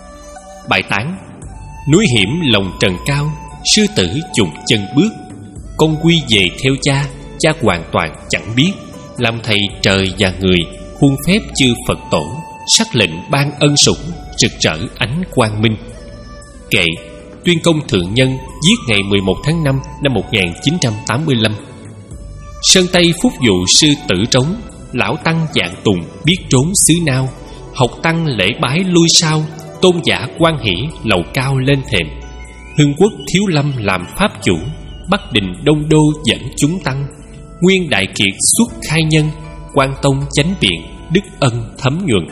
Bài tán: núi hiểm lòng trần cao, sư tử trùng chân bước. Con quy về theo cha, cha hoàn toàn chẳng biết. Làm thầy trời và người, khuôn phép chư Phật tổ, sắc lệnh ban ân sủng, rực rỡ ánh quang minh. Kệ Tuyên Công Thượng Nhân viết ngày mười một tháng năm năm một nghìn chín trăm tám mươi lăm. Sơn Tây phúc dụ sư Tử Trống, lão tăng dạng tùng biết trốn xứ nào. Học tăng lễ bái lui sau, tôn giả quan hỷ lầu cao lên thềm. Hưng quốc Thiếu Lâm làm pháp chủ, Bắc Đình Đông Đô dẫn chúng tăng. Nguyên Đại Kiệt xuất khai nhân, Quan Tông chánh biện đức ân thấm nhuận.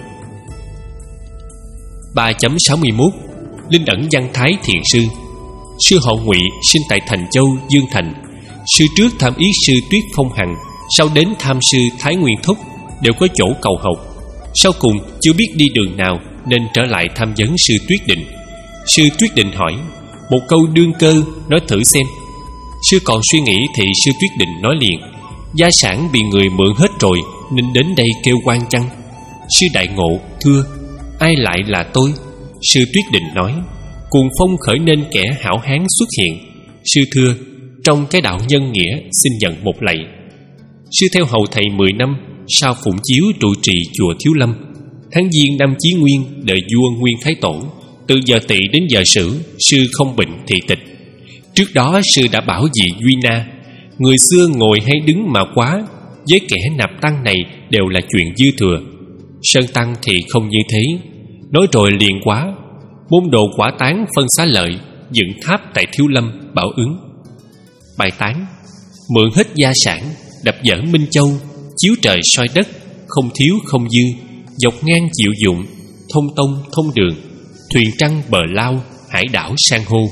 Ba chấm sáu mươi mốt. Linh ẩn Văn Thái Thiền Sư. Sư họ Ngụy sinh tại Thành Châu, Dương Thành. Sư trước tham yết sư Tuyết Phong Hằng, sau đến tham sư Thái Nguyên Thúc, đều có chỗ cầu học. Sau cùng chưa biết đi đường nào nên trở lại tham vấn sư Tuyết Định. Sư Tuyết Định hỏi một câu đương cơ, nói thử xem. Sư còn suy nghĩ thì sư Tuyết Định nói liền: gia sản bị người mượn hết rồi nên đến đây kêu quan chăng? Sư Đại Ngộ thưa: ai lại là tôi? Sư Tuyết Định nói: cuồng phong khởi nên kẻ hảo hán xuất hiện. Sư thưa: trong cái đạo nhân nghĩa xin nhận một lạy. Sư theo hầu thầy mười năm, sau phụng chiếu trụ trì chùa Thiếu Lâm. Tháng Giêng năm Chí Nguyên, đời vua Nguyên Thái Tổ, từ giờ Tỵ đến giờ Sửu, sư không bệnh thì tịch. Trước đó sư đã bảo vị Duy Na: người xưa ngồi hay đứng mà quá, với kẻ nạp tăng này đều là chuyện dư thừa. Sơn tăng thì không như thế. Nói rồi liền quá. Môn đồ quả tán phân xá lợi, dựng tháp tại Thiếu Lâm bảo ứng. Bài tán: mượn hết gia sản, đập dỡ Minh Châu, chiếu trời soi đất, không thiếu không dư, dọc ngang chịu dụng, thông tông thông đường, thuyền trăng bờ lao, hải đảo san hô.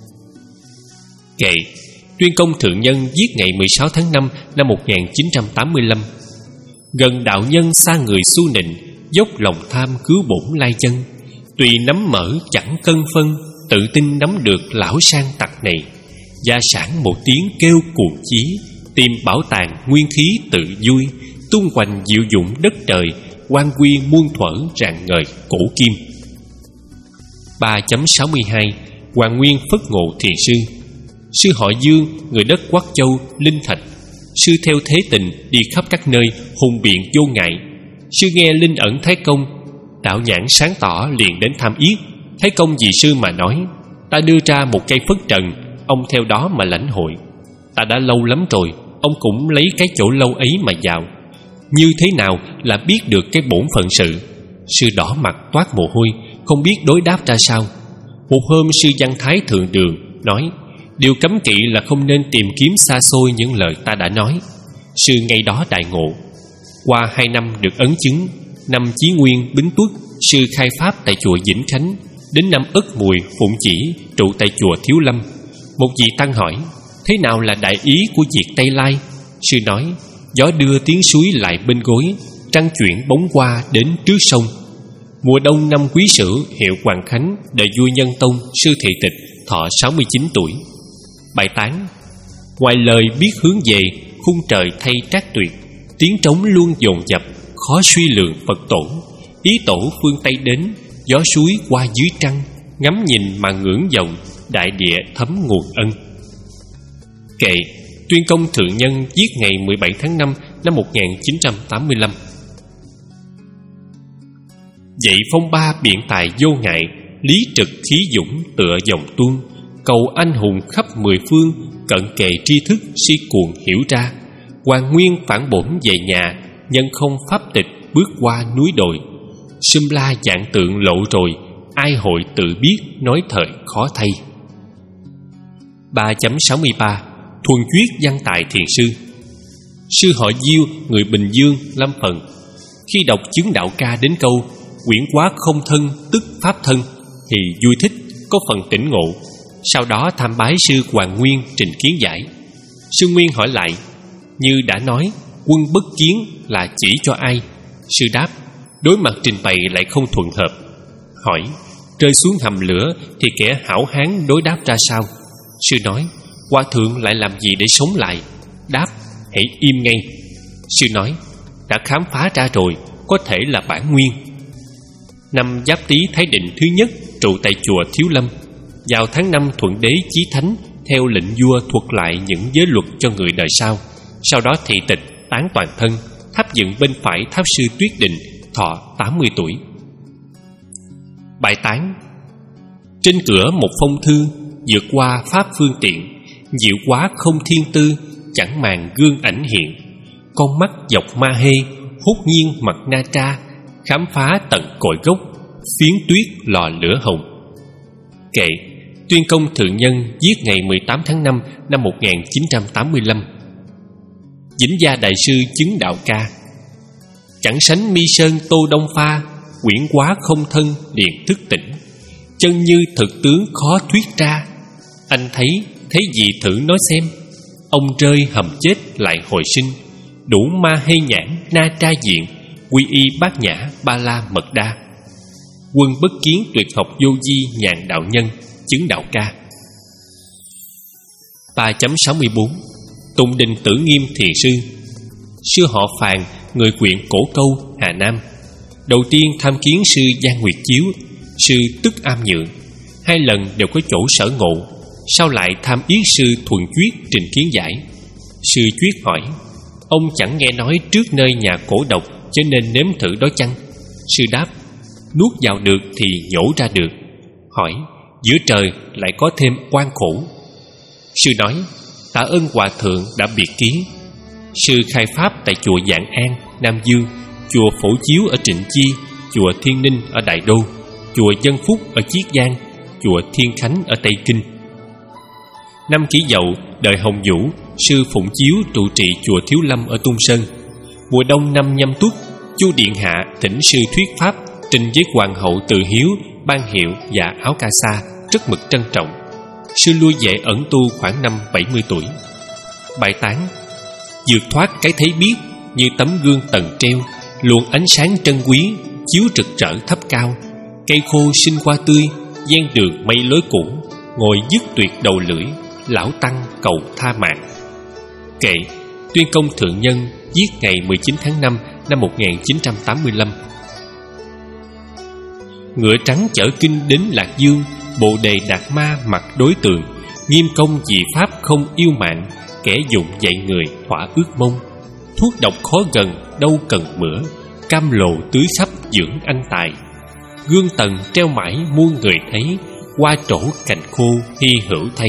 Kệ Tuyên Công Thượng Nhân viết ngày mười sáu tháng năm năm một nghìn chín trăm tám mươi lăm. Gần đạo nhân xa người su nịnh, dốc lòng tham cứu bổn lai chân. Tùy nắm mở chẳng cân phân, tự tin nắm được lão sang tặc này. Gia sản một tiếng kêu cuồng chí, tìm bảo tàng nguyên khí tự vui. Tung hoành diệu dụng đất trời, quan quy muôn thuở rạng ngời cổ kim. Ba chấm sáu mươi hai. Hoàng Nguyên Phất Ngộ Thiền Sư. Sư họ Dương, người đất Quắc Châu, Linh Thạch. Sư theo thế tình đi khắp các nơi, hùng biện vô ngại. Sư nghe Linh Ẩn Thái Công đạo nhãn sáng tỏ, liền đến tham yết. Thái Công vì sư mà nói: ta đưa ra một cây phất trần, ông theo đó mà lãnh hội. Ta đã lâu lắm rồi, ông cũng lấy cái chỗ lâu ấy mà vào. Như thế nào là biết được cái bổn phận sự? Sư đỏ mặt toát mồ hôi, không biết đối đáp ra sao. Một hôm sư Văn Thái Thượng Đường nói: điều cấm kỵ là không nên tìm kiếm xa xôi những lời ta đã nói. Sư ngay đó đại ngộ. Qua hai năm được ấn chứng. Năm Chí Nguyên Bính Tuất, sư khai pháp tại chùa Vĩnh Khánh. Đến năm Ất Mùi phụng chỉ trụ tại chùa Thiếu Lâm. Một vị tăng hỏi: thế nào là đại ý của việc Tây Lai? Sư nói: gió đưa tiếng suối lại bên gối, trăng chuyển bóng qua đến trước sông. Mùa đông năm Quý Sửu, hiệu Hoàng Khánh, đời vua Nhân Tông, sư thị tịch, thọ sáu mươi chín tuổi. Bài tán: ngoài lời biết hướng về, khung trời thay trác tuyệt. Tiếng trống luôn dồn dập, khó suy lượng Phật tổ. Ý tổ phương Tây đến, gió suối qua dưới trăng. Ngắm nhìn mà ngưỡng vọng, đại địa thấm nguồn ân. Kệ Tuyên Công Thượng Nhân viết ngày mười bảy tháng năm năm một nghìn chín trăm tám mươi lăm. Dậy phong ba biện tài vô ngại, lý trực khí dũng tựa dòng tuôn. Cầu anh hùng khắp mười phương, cận kề tri thức si cuồng hiểu ra. Hoàng Nguyên phản bổn về nhà, nhân không pháp tịch bước qua núi đồi. Sum la dạng tượng lộ rồi, ai hội tự biết nói thời khó thay. Ba chấm sáu mươi ba. Thuần Duyết Văn Tài Thiền Sư. Sư họ Diêu, người Bình Dương, Lâm Phần. Khi đọc chứng đạo ca đến câu quyển quá không thân tức pháp thân thì vui thích, có phần tỉnh ngộ. Sau đó tham bái sư Hoàng Nguyên trình kiến giải. Sư Nguyên hỏi lại: như đã nói, quân bất kiến là chỉ cho ai? Sư đáp: đối mặt trình bày lại không thuận hợp. Hỏi: rơi xuống hầm lửa thì kẻ hảo hán đối đáp ra sao? Sư nói: hòa thượng lại làm gì để sống lại? Đáp: hãy im ngay. Sư nói: đã khám phá ra rồi, có thể là bản nguyên. Năm Giáp Tý Thái Định thứ nhất trụ tại chùa Thiếu Lâm. Vào tháng năm Thuận Đế Chí Thánh theo lệnh vua thuật lại những giới luật cho người đời sau. Sau đó thị tịch tán toàn thân, tháp dựng bên phải tháp sư Tuyết Đình, thọ tám mươi tuổi. Bài tán. Trên cửa một phong thư, vượt qua pháp phương tiện, diệu quá không thiên tư, chẳng màng gương ảnh hiện. Con mắt dọc ma hê, hốt nhiên mặt na tra, khám phá tận cội gốc, phiến tuyết lò lửa hồng. Kệ. Tuyên công thượng nhân viết ngày mười tám tháng năm năm một nghìn chín trăm tám mươi lăm. Vĩnh Gia đại sư chứng đạo ca. Chẳng sánh mi sơn tô đông pha, quyển quá không thân liền thức tỉnh. Chân như thực tướng khó thuyết ra, anh thấy, thấy gì thử nói xem. Ông rơi hầm chết lại hồi sinh, đủ ma hê nhãn na tra diện, quy y bát nhã ba la mật đa. Quân bất kiến tuyệt học vô di nhàn đạo nhân, chứng đạo ca. Ba chấm sáu mươi bốn. Tụng Đình Tử Nghiêm thiền sư. Sư họ Phàn, người huyện Cổ Câu, Hà Nam. Đầu tiên tham kiến sư Giang Nguyệt Chiếu, sư Tức Am Nhượng. Hai lần đều có chỗ sở ngộ. Sau lại tham yết sư Thuần Chuyết trình kiến giải. Sư Chuyết hỏi: ông chẳng nghe nói trước nơi nhà cổ độc, cho nên nếm thử đó chăng? Sư đáp: nuốt vào được thì nhổ ra được. Hỏi: giữa trời lại có thêm oan khổ. Sư nói: tạ ơn hòa thượng đã biệt kiến. Sư khai pháp tại chùa Vạn An, Nam Dương, chùa Phổ Chiếu ở Trịnh Chi, chùa Thiên Ninh ở Đại Đô, chùa Dân Phúc ở Chiết Giang, chùa Thiên Khánh ở Tây Kinh. Năm Kỷ Dậu, đời Hồng Vũ, sư Phụng Chiếu trụ trì chùa Thiếu Lâm ở Tung Sơn. Mùa đông năm Nhâm Tuất, Chu Điện Hạ thỉnh sư thuyết pháp, trình với hoàng hậu Từ Hiếu, ban hiệu và áo ca sa, rất mực trân trọng. Sư lui về ẩn tu khoảng năm bảy mươi tuổi. Bài tán. Vượt thoát cái thấy biết, như tấm gương tầng treo, luồng ánh sáng trân quý, chiếu rực rỡ thấp cao. Cây khô sinh hoa tươi, gian đường mây lối cũ, ngồi dứt tuyệt đầu lưỡi, lão tăng cầu tha mạng. Kệ. Tuyên công thượng nhân viết ngày mười chín tháng năm năm một nghìn chín trăm tám mươi lăm. Ngựa trắng chở kinh đến Lạc Dương, Bồ Đề Đạt Ma mặt đối tượng, nghiêm công dị pháp không yêu mạng, kẻ dụng dạy người thỏa ước mong. Thuốc độc khó gần, đâu cần bữa, cam lồ tưới khắp dưỡng anh tài. Gương tần treo mãi muôn người thấy, qua trổ cành khô hy hữu thay.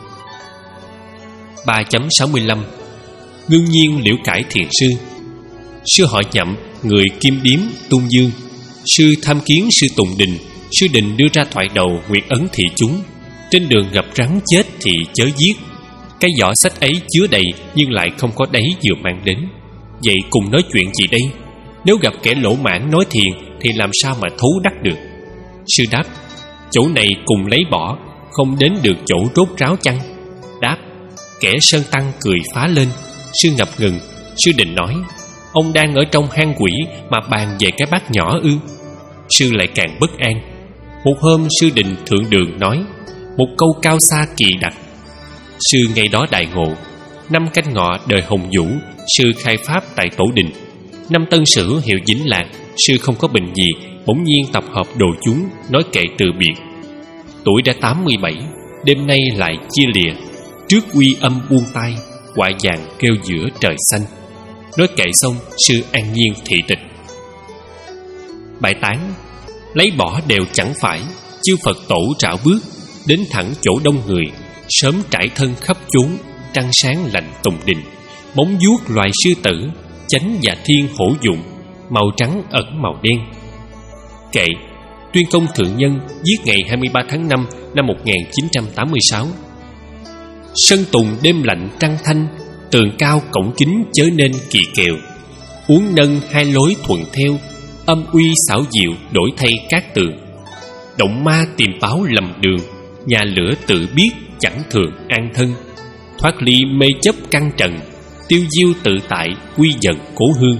Ba chấm sáu mươi lăm. Ngưng nhiên Liễu Cải thiền sư. Sư họ Nhậm, người Kim Điếm, Tung Dương. Sư tham kiến sư Tùng Đình. Sư Đình đưa ra thoại đầu nguyện ấn thị chúng: trên đường gặp rắn chết thì chớ giết. Cái giỏ sách ấy chứa đầy, nhưng lại không có đáy vừa mang đến. Vậy cùng nói chuyện gì đây? Nếu gặp kẻ lỗ mãn nói thiền thì làm sao mà thấu đắc được? Sư đáp: chỗ này cùng lấy bỏ, không đến được chỗ rốt ráo chăng? Đáp: kẻ sơn tăng cười phá lên. Sư ngập ngừng. Sư Định nói: ông đang ở trong hang quỷ mà bàn về cái bát nhỏ ư? Sư lại càng bất an. Một hôm sư Định thượng đường nói một câu cao xa kỳ đặc. Sư ngày đó đại ngộ. Năm Canh Ngọ đời Hồng Vũ, sư khai pháp tại Tổ Đình. Năm Tân Sửu hiệu Vĩnh Lạc, sư không có bệnh gì, bỗng nhiên tập hợp đồ chúng nói kệ từ biệt. Tuổi đã tám mươi bảy, đêm nay lại chia lìa. Trước uy âm buông tay, quả vàng kêu giữa trời xanh. Nói kệ xong, sư an nhiên thị tịch. Bài tán. Lấy bỏ đều chẳng phải, chư Phật tổ rảo bước đến thẳng chỗ đông người, sớm trải thân khắp chốn, trăng sáng lạnh tùng đình. Móng vuốt loài sư tử, chánh và thiên hổ dụng, màu trắng ẩn màu đen. Kệ. Tuyên công thượng nhân viết ngày hai mươi ba tháng năm năm một nghìn chín trăm tám mươi sáu. Sân tùng đêm lạnh trăng thanh, tường cao cổng kính chớ nên kỳ kèo. Uống nâng hai lối thuận theo, âm uy xảo diệu đổi thay các tường. Động ma tìm báo lầm đường, nhà lửa tự biết chẳng thường an thân. Thoát ly mê chấp căng trần, tiêu diêu tự tại quy dần cố hương.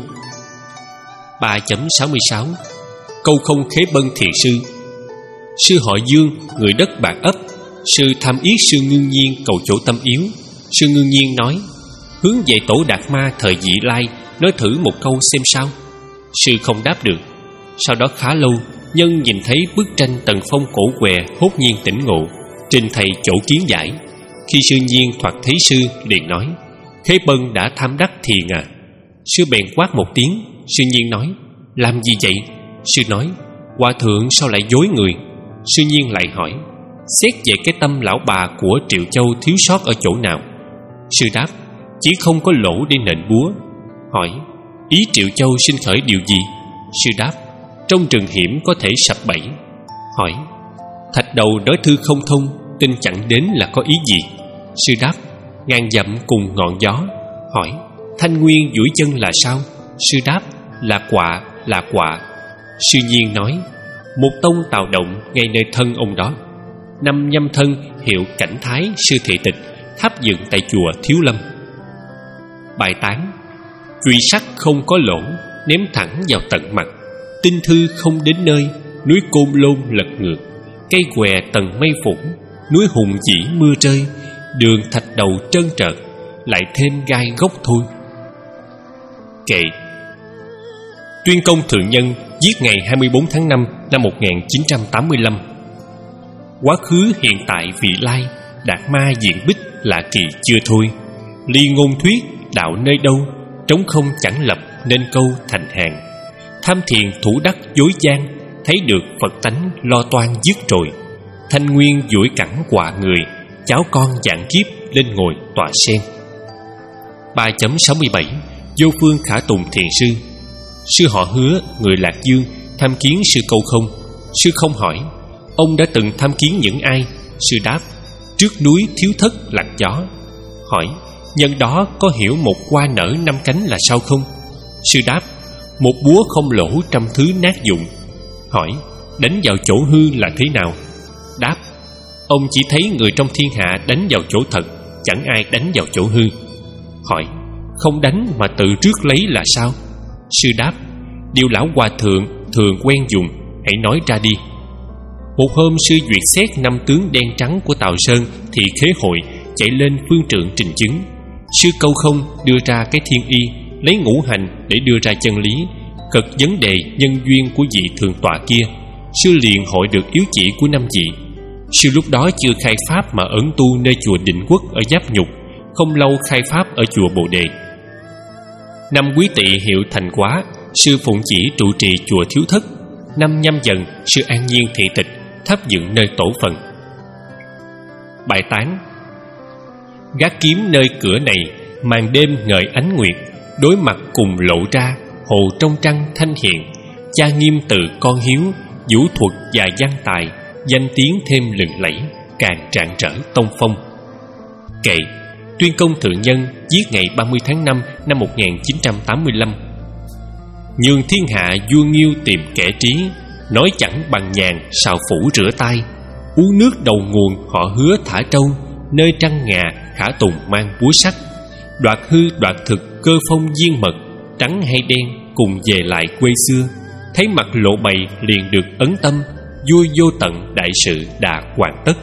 Ba chấm sáu mươi sáu. Câu không khế bân thiền sư. Sư họ Dương, người đất Bạc Ấp. Sư tham yết sư Ngưng Nhiên cầu chỗ tâm yếu. Sư Ngưng Nhiên nói: hướng về Tổ Đạt Ma thời Vị Lai, nói thử một câu xem sao. Sư không đáp được. Sau đó khá lâu, nhân nhìn thấy bức tranh Tần Phong cổ què hốt nhiên tỉnh ngộ, trình thầy chỗ kiến giải. Khi sư Nhiên thoạt thấy sư, liền nói: Khế Bân đã tham đắc thiền à? Sư bèn quát một tiếng. Sư Nhiên nói: Làm gì vậy? Sư nói: Hòa thượng sao lại dối người? Sư Nhiên lại hỏi: Xét về cái tâm lão bà của Triệu Châu thiếu sót ở chỗ nào? Sư đáp: Chỉ không có lỗ để nện búa. Hỏi: Ý Triệu Châu sinh khởi điều gì? Sư đáp: Trong trường hiểm có thể sập bẫy. Hỏi: Thạch đầu nói thư không thông, tin chẳng đến là có ý gì? Sư đáp: Ngàn dặm cùng ngọn gió. Hỏi: Thanh Nguyên duỗi chân là sao? Sư đáp: Là quạ, là quạ. Sư Nhiên nói: Một tông tào động ngay nơi thân ông đó. Năm nhâm thân hiệu Cảnh Thái sư thị tịch, tháp dựng tại chùa Thiếu Lâm. Bài tán: Chùy sắt không có lỗ, ném thẳng vào tận mặt. Tinh thư không đến nơi, núi Côn Lôn lật ngược. Cây què tầng mây phủ, núi Hùng Dĩ mưa rơi. Đường thạch đầu trơn trợt, lại thêm gai gốc thôi. Kệ. Tuyên Công Thượng Nhân viết ngày hai mươi bốn tháng năm năm một nghìn chín trăm tám mươi lăm. Quá khứ hiện tại vị lai, đạt ma diện bích lạ kỳ chưa thôi. Ly ngôn thuyết đạo nơi đâu, trống không chẳng lập nên câu thành hàng. Tham thiền thủ đắc dối gian, thấy được Phật tánh lo toan dứt rồi. Thanh Nguyên duỗi cẳng quạ người, cháu con dạng kiếp lên ngồi tọa sen. Ba chấm sáu mươi bảy. Vô Phương Khả Tùng Thiền Sư. Sư họ Hứa, người Lạc Dương, tham kiến sư Câu Không. Sư Không hỏi: Ông đã từng tham kiến những ai? Sư đáp: Trước núi Thiếu Thất lặng gió. Hỏi: Nhân đó có hiểu một hoa nở năm cánh là sao không? Sư đáp: Một búa không lỗ trăm thứ nát dụng. Hỏi: Đánh vào chỗ hư là thế nào? Đáp: Ông chỉ thấy người trong thiên hạ đánh vào chỗ thật, chẳng ai đánh vào chỗ hư. Hỏi: Không đánh mà tự rước lấy là sao? Sư đáp: Điều lão hòa thượng thường quen dùng, hãy nói ra đi. Một hôm sư duyệt xét năm tướng đen trắng của Tào Sơn, thì khế hội chạy lên phương trượng trình chứng. Sư Câu Không đưa ra cái thiên y, lấy ngũ hành để đưa ra chân lý, cật vấn đề nhân duyên của vị thượng tọa kia. Sư liền hội được yếu chỉ của năm vị. Sư lúc đó chưa khai pháp mà ẩn tu nơi chùa Định Quốc ở Giáp Nhục, không lâu khai pháp ở chùa Bồ Đề. Năm Quý Tỵ hiệu Thành Quá, sư phụng chỉ trụ trì chùa Thiếu Thất. Năm Nhâm Dần, sư an nhiên thị tịch, tháp dựng nơi tổ phận. Bài tán: Gác kiếm nơi cửa này, màn đêm ngời ánh nguyệt, đối mặt cùng lộ ra, hồ trong trăng thanh hiện. Cha nghiêm từ con hiếu, vũ thuật và văn tài, danh tiếng thêm lừng lẫy, càng rạng rỡ tông phong. Kệ. Tuyên Công Thượng Nhân viết ngày ba mươi tháng năm năm một nghìn chín trăm tám mươi lăm. Nhường thiên hạ vua Nghiêu tìm kẻ trí, nói chẳng bằng nhàn xào phủ rửa tay. Uống nước đầu nguồn họ Hứa thả trâu, nơi trăng ngà Khả Tùng mang búa sắt. Đoạt hư đoạt thực cơ phong viên mật, trắng hay đen cùng về lại quê xưa. Thấy mặt lộ bày liền được ấn tâm, vui vô tận đại sự đã hoàn tất.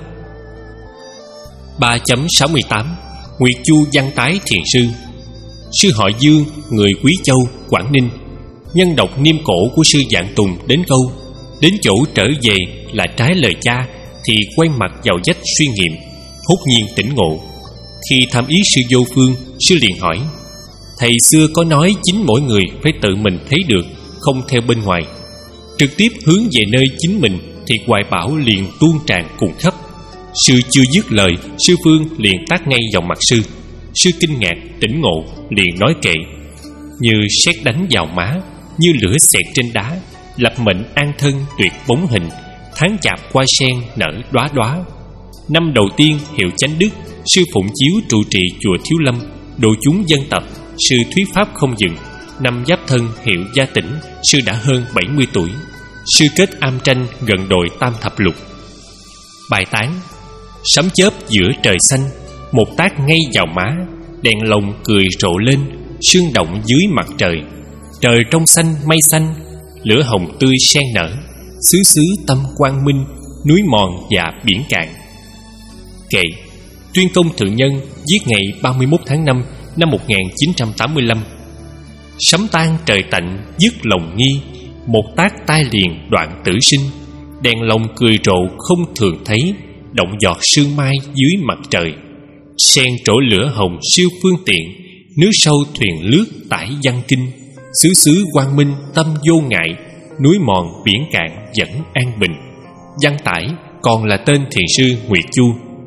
Ba chấm sáu mươi tám. Nguyệt Chu Văn Tái Thiền Sư. Sư họ Dương, người Quý Châu, Quảng Ninh. Nhân đọc niêm cổ của sư Vạn Tùng đến câu: Đến chỗ trở về là trái lời cha, thì quay mặt vào vách suy nghiệm, hốt nhiên tỉnh ngộ. Khi tham ý sư Vô Phương, sư liền hỏi: Thầy xưa có nói chính mỗi người phải tự mình thấy được, không theo bên ngoài. Trực tiếp hướng về nơi chính mình, thì hoài bão liền tuôn tràn cùng khắp. Sư chưa dứt lời, sư Phương liền tát ngay vào mặt sư. Sư kinh ngạc tỉnh ngộ, liền nói kệ: Như sét đánh vào má, như lửa xẹt trên đá, lập mệnh an thân tuyệt bóng hình. Tháng chạp qua sen nở đóa đóa. Năm đầu tiên hiệu Chánh Đức, sư phụng chiếu trụ trì chùa Thiếu Lâm, độ chúng dân tập, sư thuyết pháp không dừng. Năm Giáp Thân hiệu Gia Tĩnh, sư đã hơn bảy mươi tuổi. Sư kết am tranh gần đồi Tam Thập Lục. Bài tán: Sấm chớp giữa trời xanh, một tát ngay vào má. Đèn lồng cười rộ lên, sương động dưới mặt trời. Trời trong xanh mây xanh, lửa hồng tươi sen nở. Xứ xứ tâm quang minh, núi mòn và biển cạn. Kệ. Tuyên Công Thượng Nhân viết ngày ba mươi mốt tháng năm năm một nghìn chín trăm tám mươi lăm. Sấm tan trời tạnh dứt lòng nghi, một tác tai liền đoạn tử sinh. Đèn lồng cười rộ không thường thấy, động giọt sương mai dưới mặt trời. sen trổ lửa hồng siêu phương tiện, nước sâu thuyền lướt tải văn kinh. Xứ xứ quang minh tâm vô ngại, núi mòn biển cạn vẫn an bình. Văn tải còn là tên thiền sư Nguyệt Chu.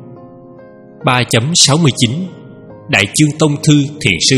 Ba chấm sáu mươi chín. Đại chương tông thư thiền sư.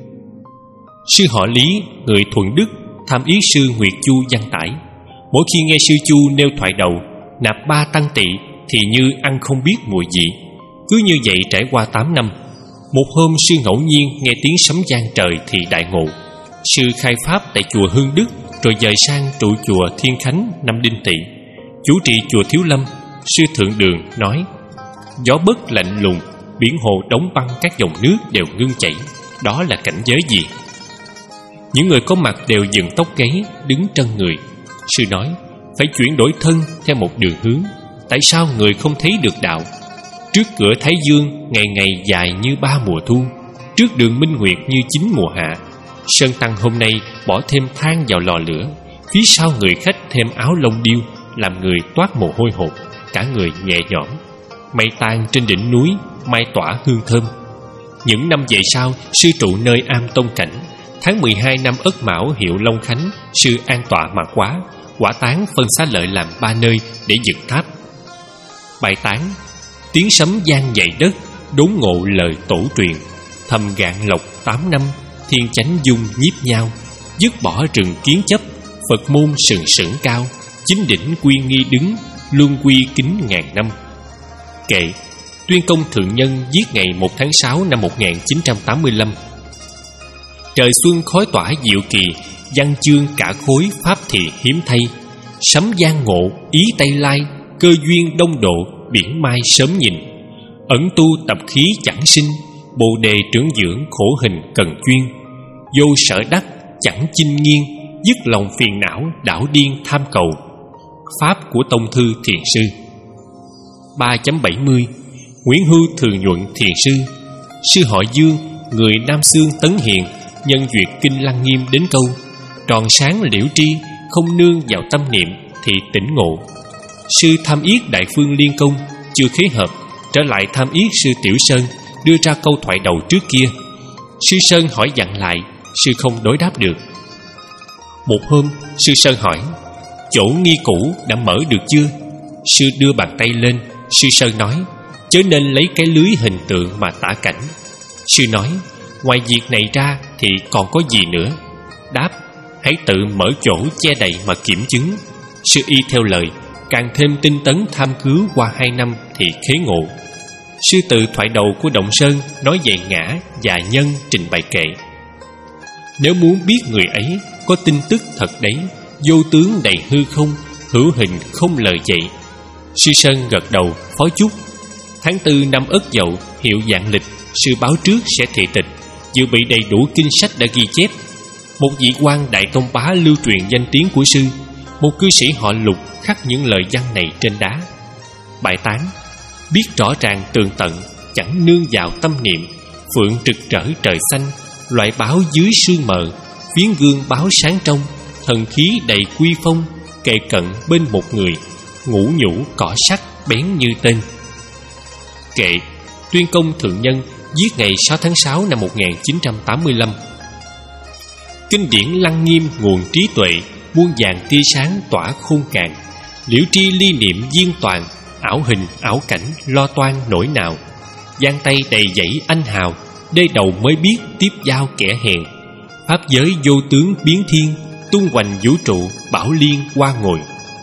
Sư họ Lý, người Thuận Đức, tham yết sư Nguyệt Chu Văn tải. Mỗi khi nghe sư Chu nêu thoại đầu nạp ba tăng tỵ thì như ăn không biết mùi vị. Cứ như vậy trải qua tám năm. Một hôm sư ngẫu nhiên nghe tiếng sấm vang trời thì đại ngộ. Sư khai pháp tại chùa Hương Đức, rồi dời sang trụ chùa Thiên Khánh năm Đinh Tỵ. Chủ trì chùa Thiếu Lâm, sư Thượng Đường nói: gió bấc lạnh lùng, biển hồ đóng băng, các dòng nước đều ngưng chảy. Đó là cảnh giới gì? Những người có mặt đều dựng tóc gáy, đứng trân người. Sư nói: phải chuyển đổi thân theo một đường hướng. Tại sao người không thấy được đạo? Trước cửa Thái Dương ngày ngày dài như ba mùa thu, trước đường Minh Nguyệt như chín mùa hạ. Sơn tăng hôm nay bỏ thêm than vào lò lửa, phía sau người khách thêm áo lông điêu, làm người toát mồ hôi hột, cả người nhẹ nhõm. Mây tan trên đỉnh núi, mai tỏa hương thơm. Những năm về sau, sư trụ nơi Am Tông Cảnh. Tháng mười hai năm Ất Mão hiệu Long Khánh, sư an tọa mà quá, quả tán phân xá lợi làm ba nơi để dựng tháp. Bài tán: tiếng sấm vang dậy đất, đốn ngộ lời tổ truyền. Thầm gạn lộc tám năm, thiên chánh dung nhiếp nhau. Dứt bỏ rừng kiến chấp, Phật môn sừng sững cao. Chính đỉnh quy nghi đứng, luân quy kính ngàn năm. Kệ: Tuyên Công Thượng Nhân viết ngày một tháng sáu năm một nghìn chín trăm tám mươi lăm. Trời xuân khói tỏa diệu kỳ, văn chương cả khối pháp thì hiếm thay. Sấm giang ngộ ý Tây Lai, cơ duyên đông độ biển mai sớm nhìn. Ẩn tu tập khí chẳng sinh, bồ đề trưởng dưỡng khổ hình cần chuyên. Vô sở đắc chẳng chinh nghiêng, dứt lòng phiền não đảo điên tham cầu. Pháp của tông thư thiền sư. Ba chấm bảy mươi. Nguyễn Hưu Thường Nhuận thiền sư. Sư họ Dương, người Nam Xương Tấn Hiền, nhân duyệt kinh Lăng Nghiêm đến câu: tròn sáng liễu tri, không nương vào tâm niệm thì tỉnh ngộ. Sư tham yết Đại Phương Liên Công chưa khế hợp, trở lại tham yết sư Tiểu Sơn, đưa ra câu thoại đầu trước kia. Sư Sơn hỏi dặn lại, sư không đối đáp được. Một hôm, sư Sơn hỏi: chỗ nghi cũ đã mở được chưa? Sư đưa bàn tay lên. Sư Sơn nói: chớ nên lấy cái lưới hình tượng mà tả cảnh. Sư nói: ngoài việc này ra thì còn có gì nữa? Đáp: hãy tự mở chỗ che đậy mà kiểm chứng. Sư y theo lời, càng thêm tinh tấn tham cứu qua hai năm thì khế ngộ. Sư từ thoại đầu của Động Sơn nói về ngã và nhân trình bày kệ: nếu muốn biết người ấy có tin tức thật đấy, vô tướng đầy hư không, hữu hình không lời dạy. Sư Sơn gật đầu phó chúc. Tháng tư năm Ất Dậu hiệu Vạn Lịch, sư báo trước sẽ thị tịch, dự bị đầy đủ kinh sách đã ghi chép. Một vị quan đại công bá lưu truyền danh tiếng của sư. Một cư sĩ họ Lục khắc những lời văn này trên đá. Bài tán: biết rõ ràng tường tận, chẳng nương vào tâm niệm. Phượng trực trở trời xanh, loại báo dưới sương mờ. Phiến gương báo sáng trong, thần khí đầy quy phong. Kề cận bên một người, ngũ nhũ cỏ sắc bén như tên. Kệ: Tuyên Công Thượng Nhân viết ngày sáu tháng sáu năm một nghìn chín trăm tám mươi lăm. Kinh điển Lăng Nghiêm nguồn trí tuệ, muôn vàng tia sáng tỏa khôn cạn. Liễu tri ly niệm viên toàn, ảo hình ảo cảnh lo toan nỗi nào. giang tay đầy dẫy anh hào, đê đầu mới biết tiếp giao kẻ hèn. Pháp giới vô tướng biến thiên, tung hoành vũ trụ bảo liên qua ngồi.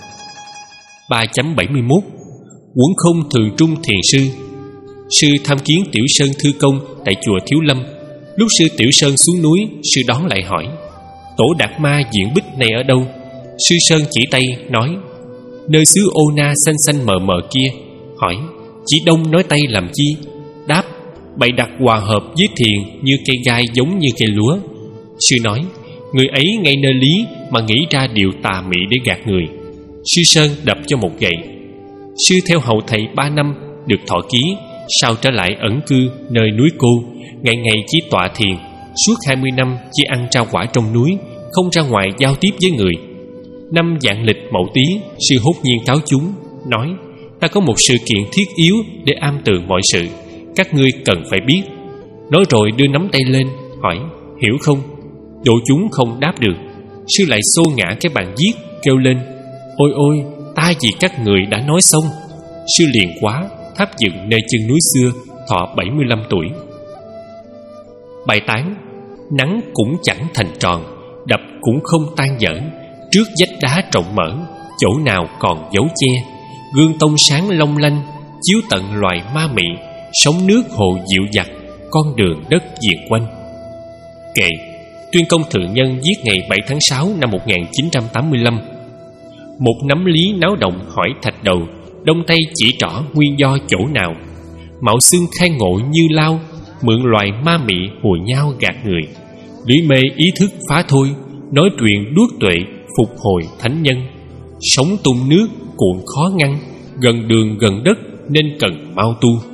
Ba chấm bảy mươi mốt. Quẩn không thường trung thiền sư. Sư tham kiến Tiểu Sơn Thư Công tại chùa Thiếu Lâm. Lúc sư Tiểu Sơn xuống núi, sư đón lại hỏi: Tổ Đạt Ma diện bích này ở đâu? Sư Sơn chỉ tay nói: Nơi xứ Ô Na xanh xanh mờ mờ kia. Hỏi: Chỉ đông nói tay làm chi? Đáp: Bày đặt hòa hợp với thiền như cây gai giống như cây lúa. Sư nói: Người ấy ngay nơi lý mà nghĩ ra điều tà mị để gạt người. Sư Sơn đập cho một gậy. Sư theo hầu thầy ba năm, được thọ ký, sau trở lại ẩn cư nơi núi Cô, ngày ngày chỉ tọa thiền. Suốt hai mươi năm chỉ ăn rau quả trong núi, không ra ngoài giao tiếp với người. Năm Vạn Lịch Mậu Tý, sư hốt nhiên cáo chúng, nói: Ta có một sự kiện thiết yếu để am tường mọi sự. các ngươi cần phải biết. Nói rồi đưa nắm tay lên, hỏi: Hiểu không? Độ chúng không đáp được. Sư lại xô ngã cái bàn viết, kêu lên: Ôi ôi, ta vì các người đã nói xong. Sư liền quá, tháp dựng nơi chân núi xưa, thọ bảy mươi lăm tuổi. Bài tán: Nắng cũng chẳng thành tròn, đập cũng không tan dở. Trước vách đá rộng mở, chỗ nào còn dấu che. Gương tông sáng long lanh, chiếu tận loài ma mị. Sóng nước hồ dịu dặt, con đường đất viền quanh. Kệ Tuyên Công Thượng Nhân viết ngày bảy tháng sáu năm một nghìn chín trăm tám mươi lăm. Một nắm lý náo động hỏi thạch đầu, đông tây chỉ trỏ nguyên do chỗ nào. Mạo xưng khai ngộ như lao, mượn loài ma mị hùa nhau gạt người. Lưỡi mê ý thức phá thôi, nói chuyện đuốc tuệ phục hồi thánh nhân. Sóng tung nước cuộn khó ngăn, gần đường gần đất nên cần mau tu.